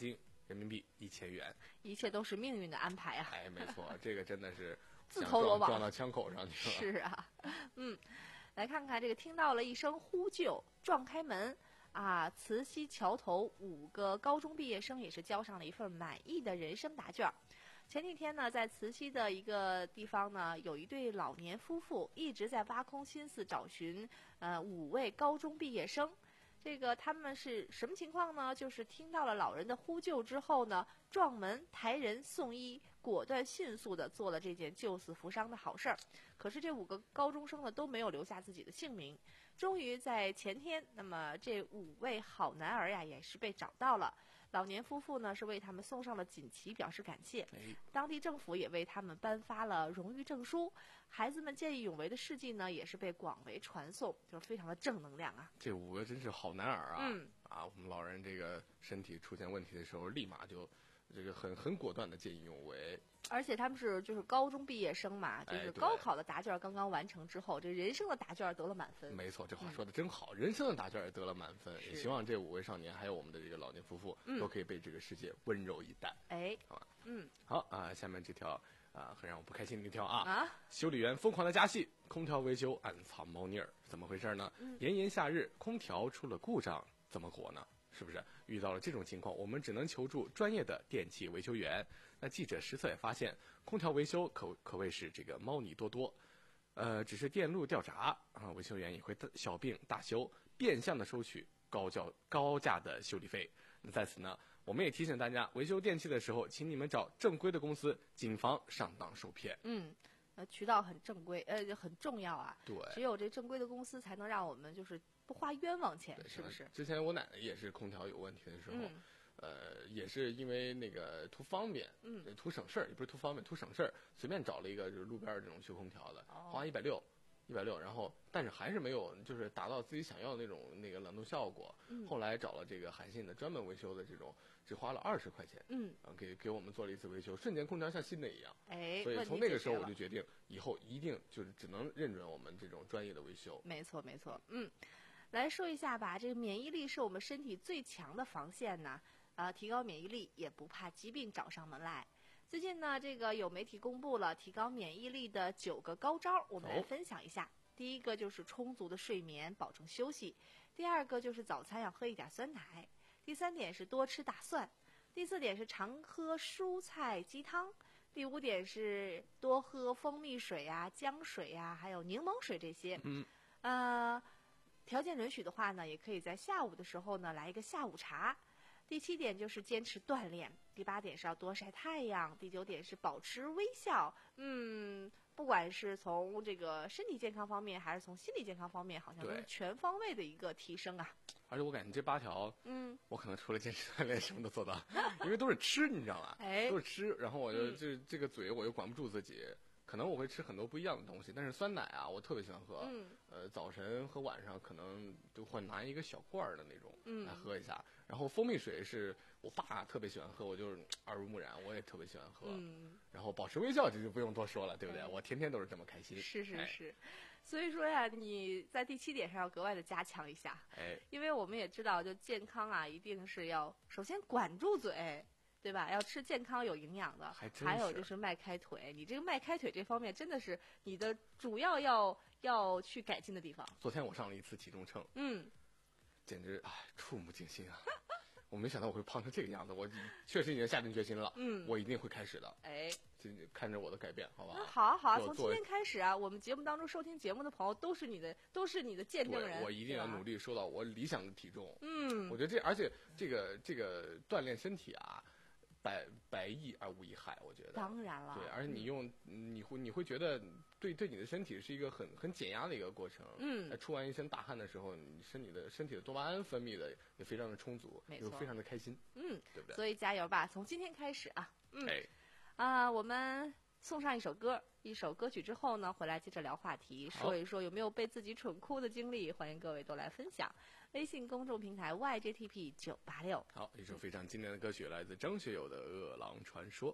S5: 人民币一千元。
S4: 一切都是命运的安排啊！
S5: 哎，没错，这个真的是
S4: 自投罗网，
S5: 撞到枪口上去了。
S4: 是啊，嗯，来看看这个，听到了一声呼救，撞开门啊！慈溪桥头五个高中毕业生也是交上了一份满意的人生答卷。前几天呢，在慈溪的一个地方呢，有一对老年夫妇一直在挖空心思找寻呃五位高中毕业生。这个他们是什么情况呢？就是听到了老人的呼救之后呢，撞门抬人送医，果断迅速的做了这件救死扶伤的好事儿。可是这五个高中生呢都没有留下自己的性命。终于在前天，那么这五位好男儿呀也是被找到了。老年夫妇呢是为他们送上了锦旗表示感谢，当地政府也为他们颁发了荣誉证书。孩子们见义勇为的事迹呢也是被广为传颂，就是非常的正能量啊。
S5: 这五个真是好男儿啊！
S4: 嗯
S5: 啊，我们老人这个身体出现问题的时候，立马就这个很很果断的见义勇为。
S4: 而且他们是就是高中毕业生嘛，就
S5: 哎
S4: 是高考的答卷刚刚完成之后，这人生的答卷得了满分。
S5: 没错，这话说的真好，嗯、人生的答卷也得了满分。也希望这五位少年还有我们的这个老年夫妇、
S4: 嗯、
S5: 都可以被这个世界温柔以待。
S4: 哎，
S5: 好吧，
S4: 嗯，
S5: 好啊，下面这条啊很让我不开心的一条啊，
S4: 啊
S5: 修理员疯狂的加戏，空调维修暗藏猫腻儿，怎么回事呢？
S4: 嗯、
S5: 炎炎夏日，空调出了故障，怎么活呢？是不是遇到了这种情况，我们只能求助专业的电器维修员？那记者实测也发现，空调维修可可谓是这个猫腻多多。呃，只是电路掉闸啊，维修员也会小病大修，变相的收取高价高价的修理费。那在此呢，我们也提醒大家，维修电器的时候，请你们找正规的公司，谨防上当受骗。
S4: 嗯。呃，渠道很正规，呃，很重要啊。
S5: 对，
S4: 只有这正规的公司才能让我们就是不花冤枉钱，是不是？
S5: 之前我奶奶也是空调有问题的时候，
S4: 嗯、
S5: 呃，也是因为那个图方便，
S4: 嗯，
S5: 图省事儿，也不是图方便，图省事儿，随便找了一个就是路边这种修空调的，
S4: 哦、
S5: 花一百六。一百六，然后但是还是没有，就是达到自己想要的那种那个冷冻效果。
S4: 嗯、
S5: 后来找了这个韩信的专门维修的这种，只花了二十块钱，
S4: 嗯，
S5: 啊，给给我们做了一次维修，瞬间空调像新的一样。
S4: 哎，
S5: 所以从那个时候我就决定，以后一定就是只能认准我们这种专业的维修。
S4: 没错，没错，嗯，来说一下吧，这个免疫力是我们身体最强的防线呢，啊、呃，提高免疫力也不怕疾病找上门来。最近呢，这个有媒体公布了提高免疫力的九个高招，我们来分享一下。哦、第一个就是充足的睡眠，保证休息；第二个就是早餐要喝一点酸奶；第三点是多吃大蒜；第四点是常喝蔬菜鸡汤；第五点是多喝蜂蜜水呀、姜水呀，还有柠檬水这些。
S5: 嗯，
S4: 呃，条件允许的话呢，也可以在下午的时候呢来一个下午茶。第七点就是坚持锻炼，第八点是要多晒太阳，第九点是保持微笑。嗯，不管是从这个身体健康方面，还是从心理健康方面，好像都是全方位的一个提升啊。
S5: 而且我感觉这八条，
S4: 嗯，
S5: 我可能除了坚持锻炼，什么都做到，因为都是吃，你知道吗？
S4: 哎，
S5: 都是吃，然后我就、
S4: 嗯、
S5: 这这个嘴我又管不住自己。可能我会吃很多不一样的东西，但是酸奶啊，我特别喜欢喝。
S4: 嗯，
S5: 呃，早晨和晚上可能都会拿一个小罐儿的那种，
S4: 嗯，
S5: 来喝一下。然后蜂蜜水是我爸特别喜欢喝，我就是耳濡目染，我也特别喜欢喝。
S4: 嗯，
S5: 然后保持微笑这就不用多说了，对不对？哎、我天天都是这么开心。
S4: 是是是，
S5: 哎、
S4: 所以说呀，你在第七点上要格外的加强一下。
S5: 哎，
S4: 因为我们也知道，就健康啊，一定是要首先管住嘴。对吧？要吃健康有营养的，
S5: 还真是
S4: 还有就是迈开腿。你这个迈开腿这方面，真的是你的主要要要去改进的地方。
S5: 昨天我上了一次体重秤，
S4: 嗯，
S5: 简直哎触目惊心啊！我没想到我会胖成这个样子，我确实已经下定决心了。
S4: 嗯，
S5: 我一定会开始的。
S4: 哎，
S5: 看着我的改变，好吧？
S4: 好啊好啊，从今天开始啊，我们节目当中收听节目的朋友都是你的，都是你的见证人。
S5: 我一定要努力瘦到我理想的体重。
S4: 嗯，
S5: 我觉得这，而且这个这个锻炼身体啊。百百益而无一害，我觉得。
S4: 当然了。
S5: 对，而且你用，嗯、你会你会觉得对对你的身体是一个很很减压的一个过程。
S4: 嗯。
S5: 在出完一身大汗的时候，你身体的身体的多巴胺分泌的也非常的充足，
S4: 没错，
S5: 非常的开心。
S4: 嗯，
S5: 对不对？
S4: 所以加油吧，从今天开始啊。嗯。
S5: 哎。
S4: 啊，我们送上一首歌，一首歌曲之后呢，回来接着聊话题，说一说有没有被自己蠢哭的经历，欢迎各位都来分享。微信公众平台 Y J T P 九八六。
S5: 好，一首非常经典的歌曲，来自张学友的《饿狼传说》。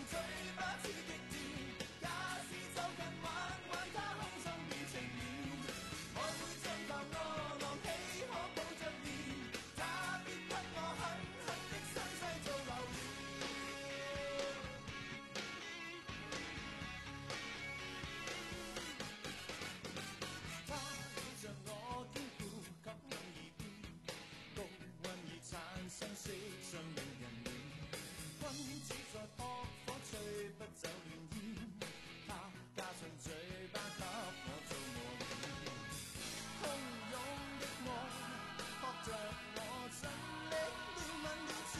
S3: 嘴巴似極甜，也是就近玩玩他空心變情面。愛會像頭餓狼起可抱着面，他必給我狠狠的傷勢做留念。他倚着我肩負感應耳邊，高溫已產生色相令人戀。君子在撲火吹不走亂煙，他加上嘴巴給我做磨練。洶湧的愛撲着我盡力憐憫了前，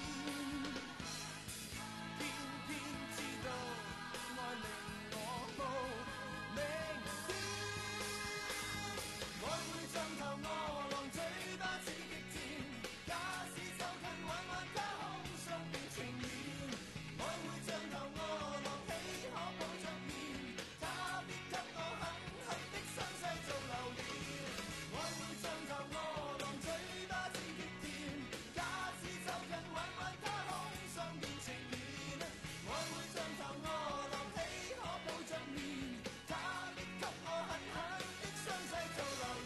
S3: 偏偏知道愛令我無明天。愛會像頭餓狼嘴巴似極甜，也是就近玩玩他空想變情面。愛會像頭餓狼起可抱着面，他必給我狠狠的傷勢做留念。愛會像頭餓狼嘴巴似極甜，也是就近玩玩他空想變情面。愛會像頭餓狼起可抱着面，他必給我狠狠的傷勢做留念。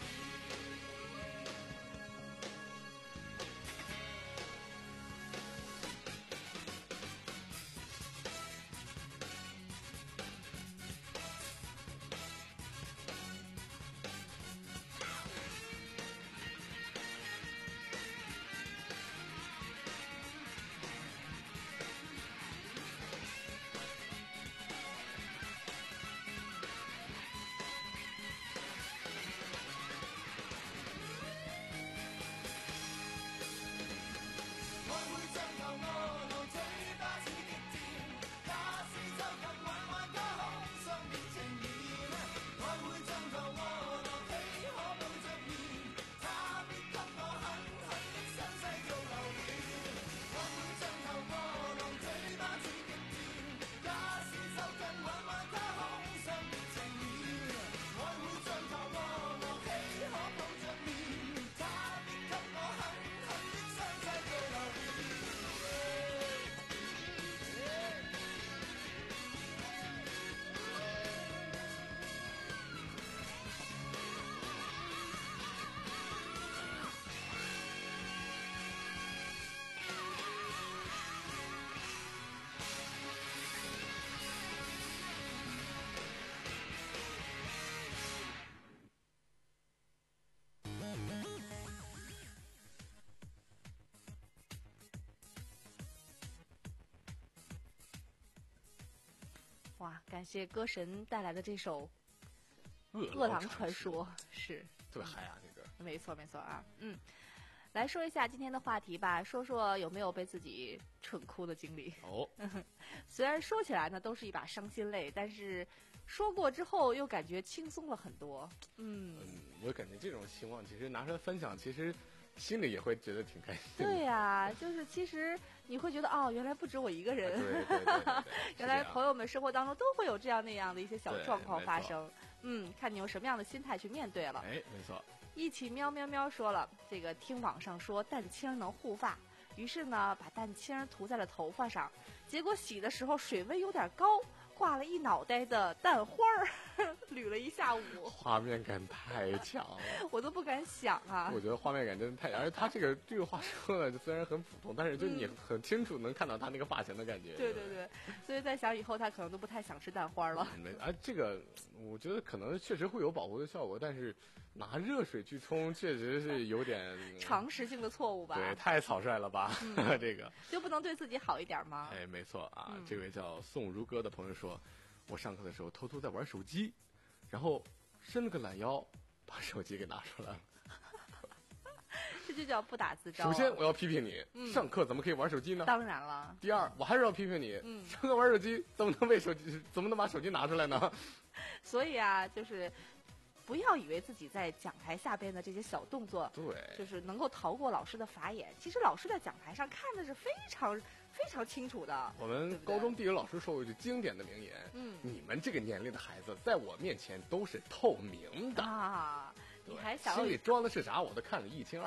S3: 愛會像頭餓狼嘴巴似極甜，也是就近玩玩他空想變情面。愛會像頭餓狼起可抱着面，他必給我狠狠的傷勢做留念。愛會像頭餓狼嘴巴似極甜，也是就近玩玩他空想變情面。愛會像頭餓狼起可抱着面，他必給我狠狠的傷勢做留念。
S4: 哇，感谢歌神带来的这首
S5: 饿
S4: 《饿狼
S5: 传
S4: 传说》，是
S5: 特别嗨啊，这个。
S4: 没错没错啊，嗯，来说一下今天的话题吧，说说有没有被自己蠢哭的经历。
S5: 哦，
S4: 虽然说起来呢都是一把伤心泪，但是说过之后又感觉轻松了很多。嗯，
S5: 嗯，我感觉这种情况其实拿出来分享，其实心里也会觉得挺开心的。
S4: 对呀、就是其实你会觉得哦，原来不止我一个人，
S5: 对对对对对
S4: 原来
S5: 是这样
S4: 朋友们生活当中都会有这样那样的一些小
S5: 对
S4: 状况
S5: 没错
S4: 发生。嗯，看你用什么样的心态去面对了。
S5: 哎，没错，
S4: 一起喵喵喵说了，这个听网上说蛋清能护发，于是呢把蛋清涂在了头发上，结果洗的时候水温有点高，挂了一脑袋的蛋花儿，捋了一下午，
S5: 画面感太强了。
S4: 我都不敢想啊
S5: 我。觉得画面感真的太强，而且他这个这个话说的虽然很普通，但是就你很清楚能看到他那个发型的感觉。
S4: 对对对，所以在想以后他可能都不太想吃蛋花了。
S5: 没啊，这个我觉得可能确实会有保护的效果，但是拿热水去冲确实是有点
S4: 常识性的错误吧？
S5: 对，太草率了吧？这个
S4: 就不能对自己好一点吗？
S5: 哎，没错啊。
S4: 嗯
S5: 这位叫宋如歌的朋友说，我上课的时候偷偷在玩手机，然后伸了个懒腰，把手机给拿出来了。
S4: 这就叫不打自招啊。
S5: 首先我要批评你，
S4: 嗯
S5: 上课怎么可以玩手机呢？
S4: 当然了，
S5: 第二，我还是要批评你，
S4: 嗯
S5: 上课玩手机怎么能被手机怎么能把手机拿出来呢？
S4: 所以啊，就是不要以为自己在讲台下边的这些小动作，
S5: 对，
S4: 就是能够逃过老师的法眼。其实老师在讲台上看的是非常非常清楚的。
S5: 我们
S4: 对不对
S5: 高中地理老师说过一句经典的名言，
S4: 嗯
S5: 你们这个年龄的孩子在我面前都是透明的，
S4: 啊，
S5: 对
S4: 你还想
S5: 心里装的是啥，我都看得一清二楚。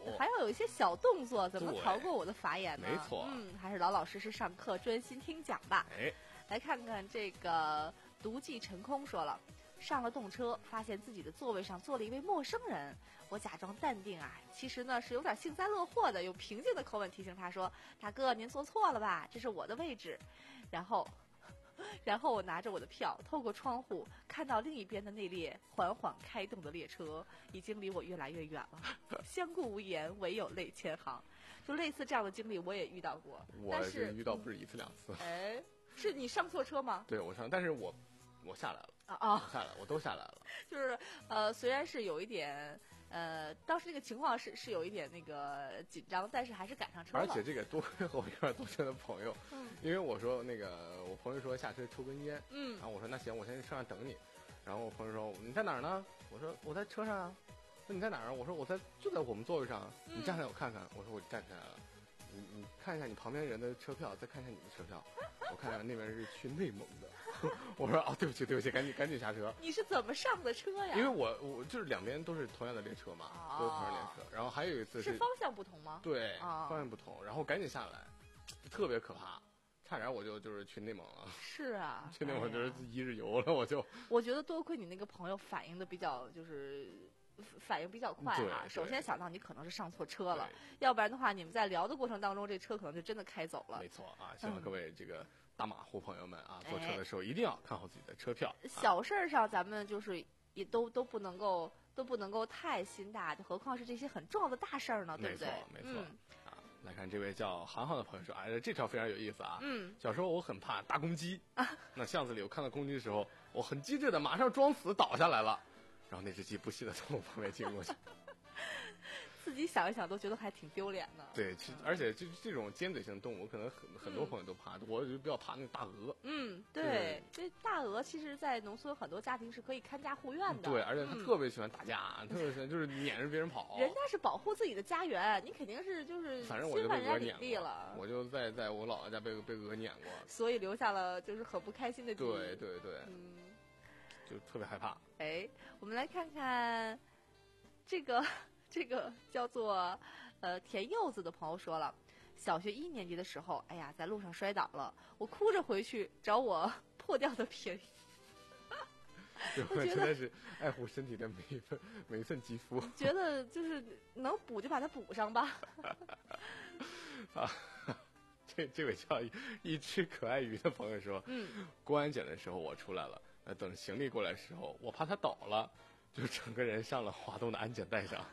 S4: 还要有一些小动作，怎么
S5: 对
S4: 逃过我的法眼呢？
S5: 没错
S4: 嗯，还是老老实实上课，专心听讲吧。
S5: 哎，
S4: 来看看这个独骑成空说了，上了动车，发现自己的座位上坐了一位陌生人。我假装淡定啊，其实呢是有点幸灾乐祸的，用平静的口吻提醒他说：“大哥，您坐错了吧？这是我的位置。”然后。然后我拿着我的票，透过窗户看到另一边的那列缓缓开动的列车，已经离我越来越远了。相顾无言，唯有泪千行。就类似这样的经历，我也遇到过。
S5: 我
S4: 但是
S5: 遇到不是一次两次。
S4: 哎，是你上错车吗？
S5: 对，我上，但是我我下来了
S4: 啊啊，
S5: 我下来了，我都下来了。
S4: 就是呃，虽然是有一点。呃，当时那个情况是是有一点那个紧张，但是还是赶上车了。
S5: 而且这个多亏和我一块同车的朋友，
S4: 嗯，
S5: 因为我说那个我朋友说下车抽根烟，
S4: 嗯，
S5: 然后我说那行，我先在车上等你。然后我朋友说你在哪儿呢？我说我在车上啊。那你在哪儿啊？我说我在就在我们座位上。你站起来我看看。我说我站起来了。你你看一下你旁边人的车票，再看一下你的车票。我看看那边是去内蒙的。我说哦，对不起对不起，赶紧赶紧下车。
S4: 你是怎么上的车呀？
S5: 因为我我就是两边都是同样的列车嘛，
S4: 哦、
S5: 都是同样列车。然后还有一次
S4: 是方向不同吗？
S5: 对，
S4: 哦、
S5: 方向不同。然后赶紧下来，特别可怕，差点我就就是去内蒙了。
S4: 是啊，
S5: 去内蒙就是一日游了，我就。
S4: 我觉得多亏你那个朋友反应的比较就是。反应比较快啊！首先想到你可能是上错车了，要不然的话，你们在聊的过程当中，这车可能就真的开走了。
S5: 没错啊，希望各位这个大马虎朋友们啊，坐车的时候一定要看好自己的车票。
S4: 哎、小事儿上咱们就是也都都不能够都不能够太心大，何况是这些很重要的大事儿呢，对不对？
S5: 没错，没错。嗯、啊，来看这位叫航航的朋友说，哎，这条非常有意思啊。
S4: 嗯。
S5: 小时候我很怕大公鸡，啊、那巷子里我看到公鸡的时候，我很机智的马上装死倒下来了。然后那只鸡不惜的从我旁边经过去，
S4: 自己想一想都觉得还挺丢脸的。
S5: 对，其而且这这种尖嘴性动物，可能很很多朋友都怕，嗯、我就比较怕那个大鹅。
S4: 嗯，对，这大鹅其实，在农村很多家庭是可以看家护院的。
S5: 对，而且它特别喜欢打架，嗯、特别喜欢就是撵着别人跑。
S4: 人家是保护自己的家园，你肯定是就是
S5: 反正我就被鹅撵
S4: 过了。
S5: 我就在在我姥姥家被被鹅撵过，
S4: 所以留下了就是很不开心的记忆。
S5: 对对对，
S4: 嗯。
S5: 就特别害怕。
S4: 哎，我们来看看这个这个叫做呃田柚子的朋友说了，小学一年级的时候，哎呀，在路上摔倒了，我哭着回去找我破掉的便宜。
S5: 我觉得是爱护身体的每一份每一寸肌肤。
S4: 觉得就是能补就把它补上吧。
S5: 啊，这这位叫一只可爱鱼的朋友说，
S4: 嗯，
S5: 过安检的时候我出来了。呃，等行李过来的时候，我怕他倒了，就整个人上了滑动的安检带上。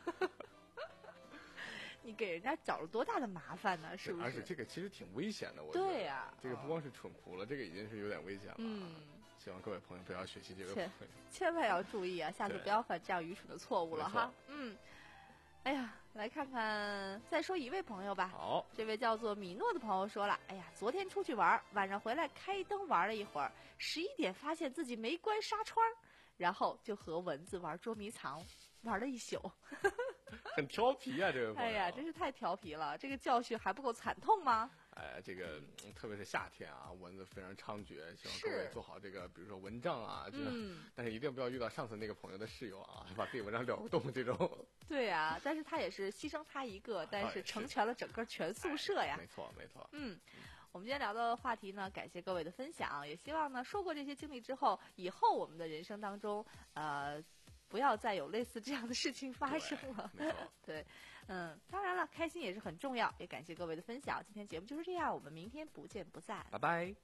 S4: 你给人家找了多大的麻烦呢？是不是？
S5: 而且这个其实挺危险的，我觉得。
S4: 对呀、啊，
S5: 这个不光是蠢哭了，这个已经是有点危险了。
S4: 嗯，
S5: 希望各位朋友不要学习这个。
S4: 千千万要注意啊，下次不要犯这样愚蠢的错误了哈。嗯。哎呀，来看看，再说一位朋友吧。
S5: 好，
S4: 这位叫做米诺的朋友说了，哎呀，昨天出去玩，晚上回来开灯玩了一会儿，十一点发现自己没关纱窗，然后就和蚊子玩捉迷藏，玩了一宿。
S5: 很调皮啊，这位朋友。
S4: 哎呀，真是太调皮了，这个教训还不够惨痛吗？
S5: 哎，这个特别是夏天啊，蚊子非常猖獗，希望各位做好这个，比如说蚊帐啊，这个，
S4: 嗯，
S5: 但是一定不要遇到上次那个朋友的室友啊，把自己蚊帐撩动这种。
S4: 对呀、啊，但是他也是牺牲他一个，但是成全了整个全宿舍呀。
S5: 哎、没错，没错。
S4: 嗯，我们今天聊的话题呢，感谢各位的分享，也希望呢，说过这些经历之后，以后我们的人生当中，呃。不要再有类似这样的事情发生了。
S5: 没错，
S4: 对，嗯，当然了，开心也是很重要，也感谢各位的分享。今天节目就是这样，我们明天不见不散，
S5: 拜拜。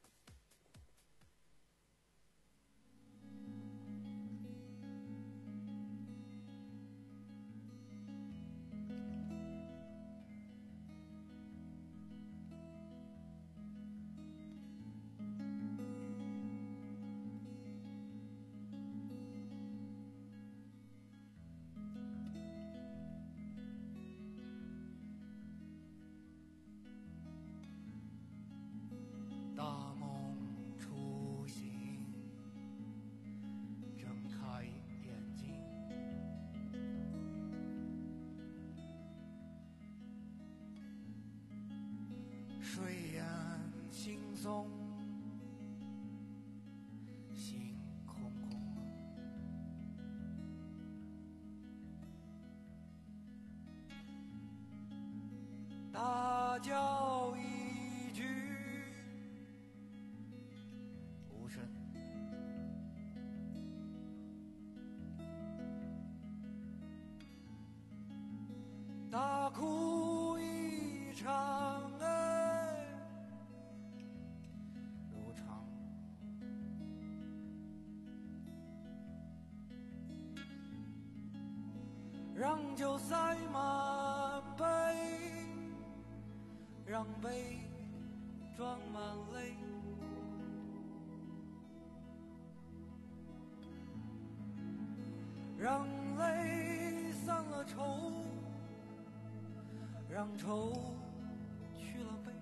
S3: 大梦
S10: 身。大哭一场，哎，如常。让酒塞满杯，让杯装满泪。让泪散了愁，让愁去了悲。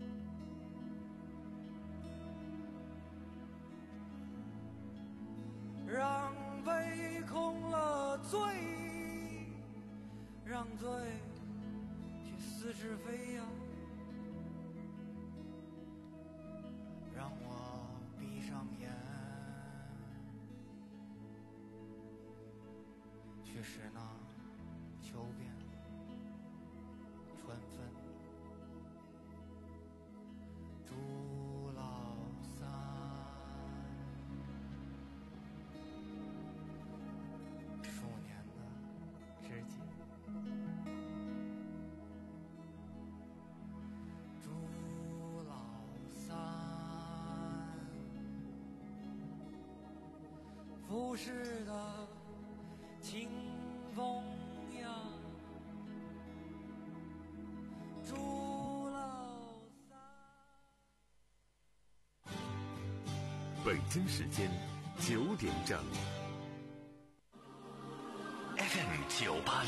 S10: 让杯空了醉，让醉去似是非呀。让我闭上眼，去拾那秋边春分。祝老三，数年的知己。祝老三，浮世的清风呀。祝老三。
S1: 北京时间九点整 ，F M 九八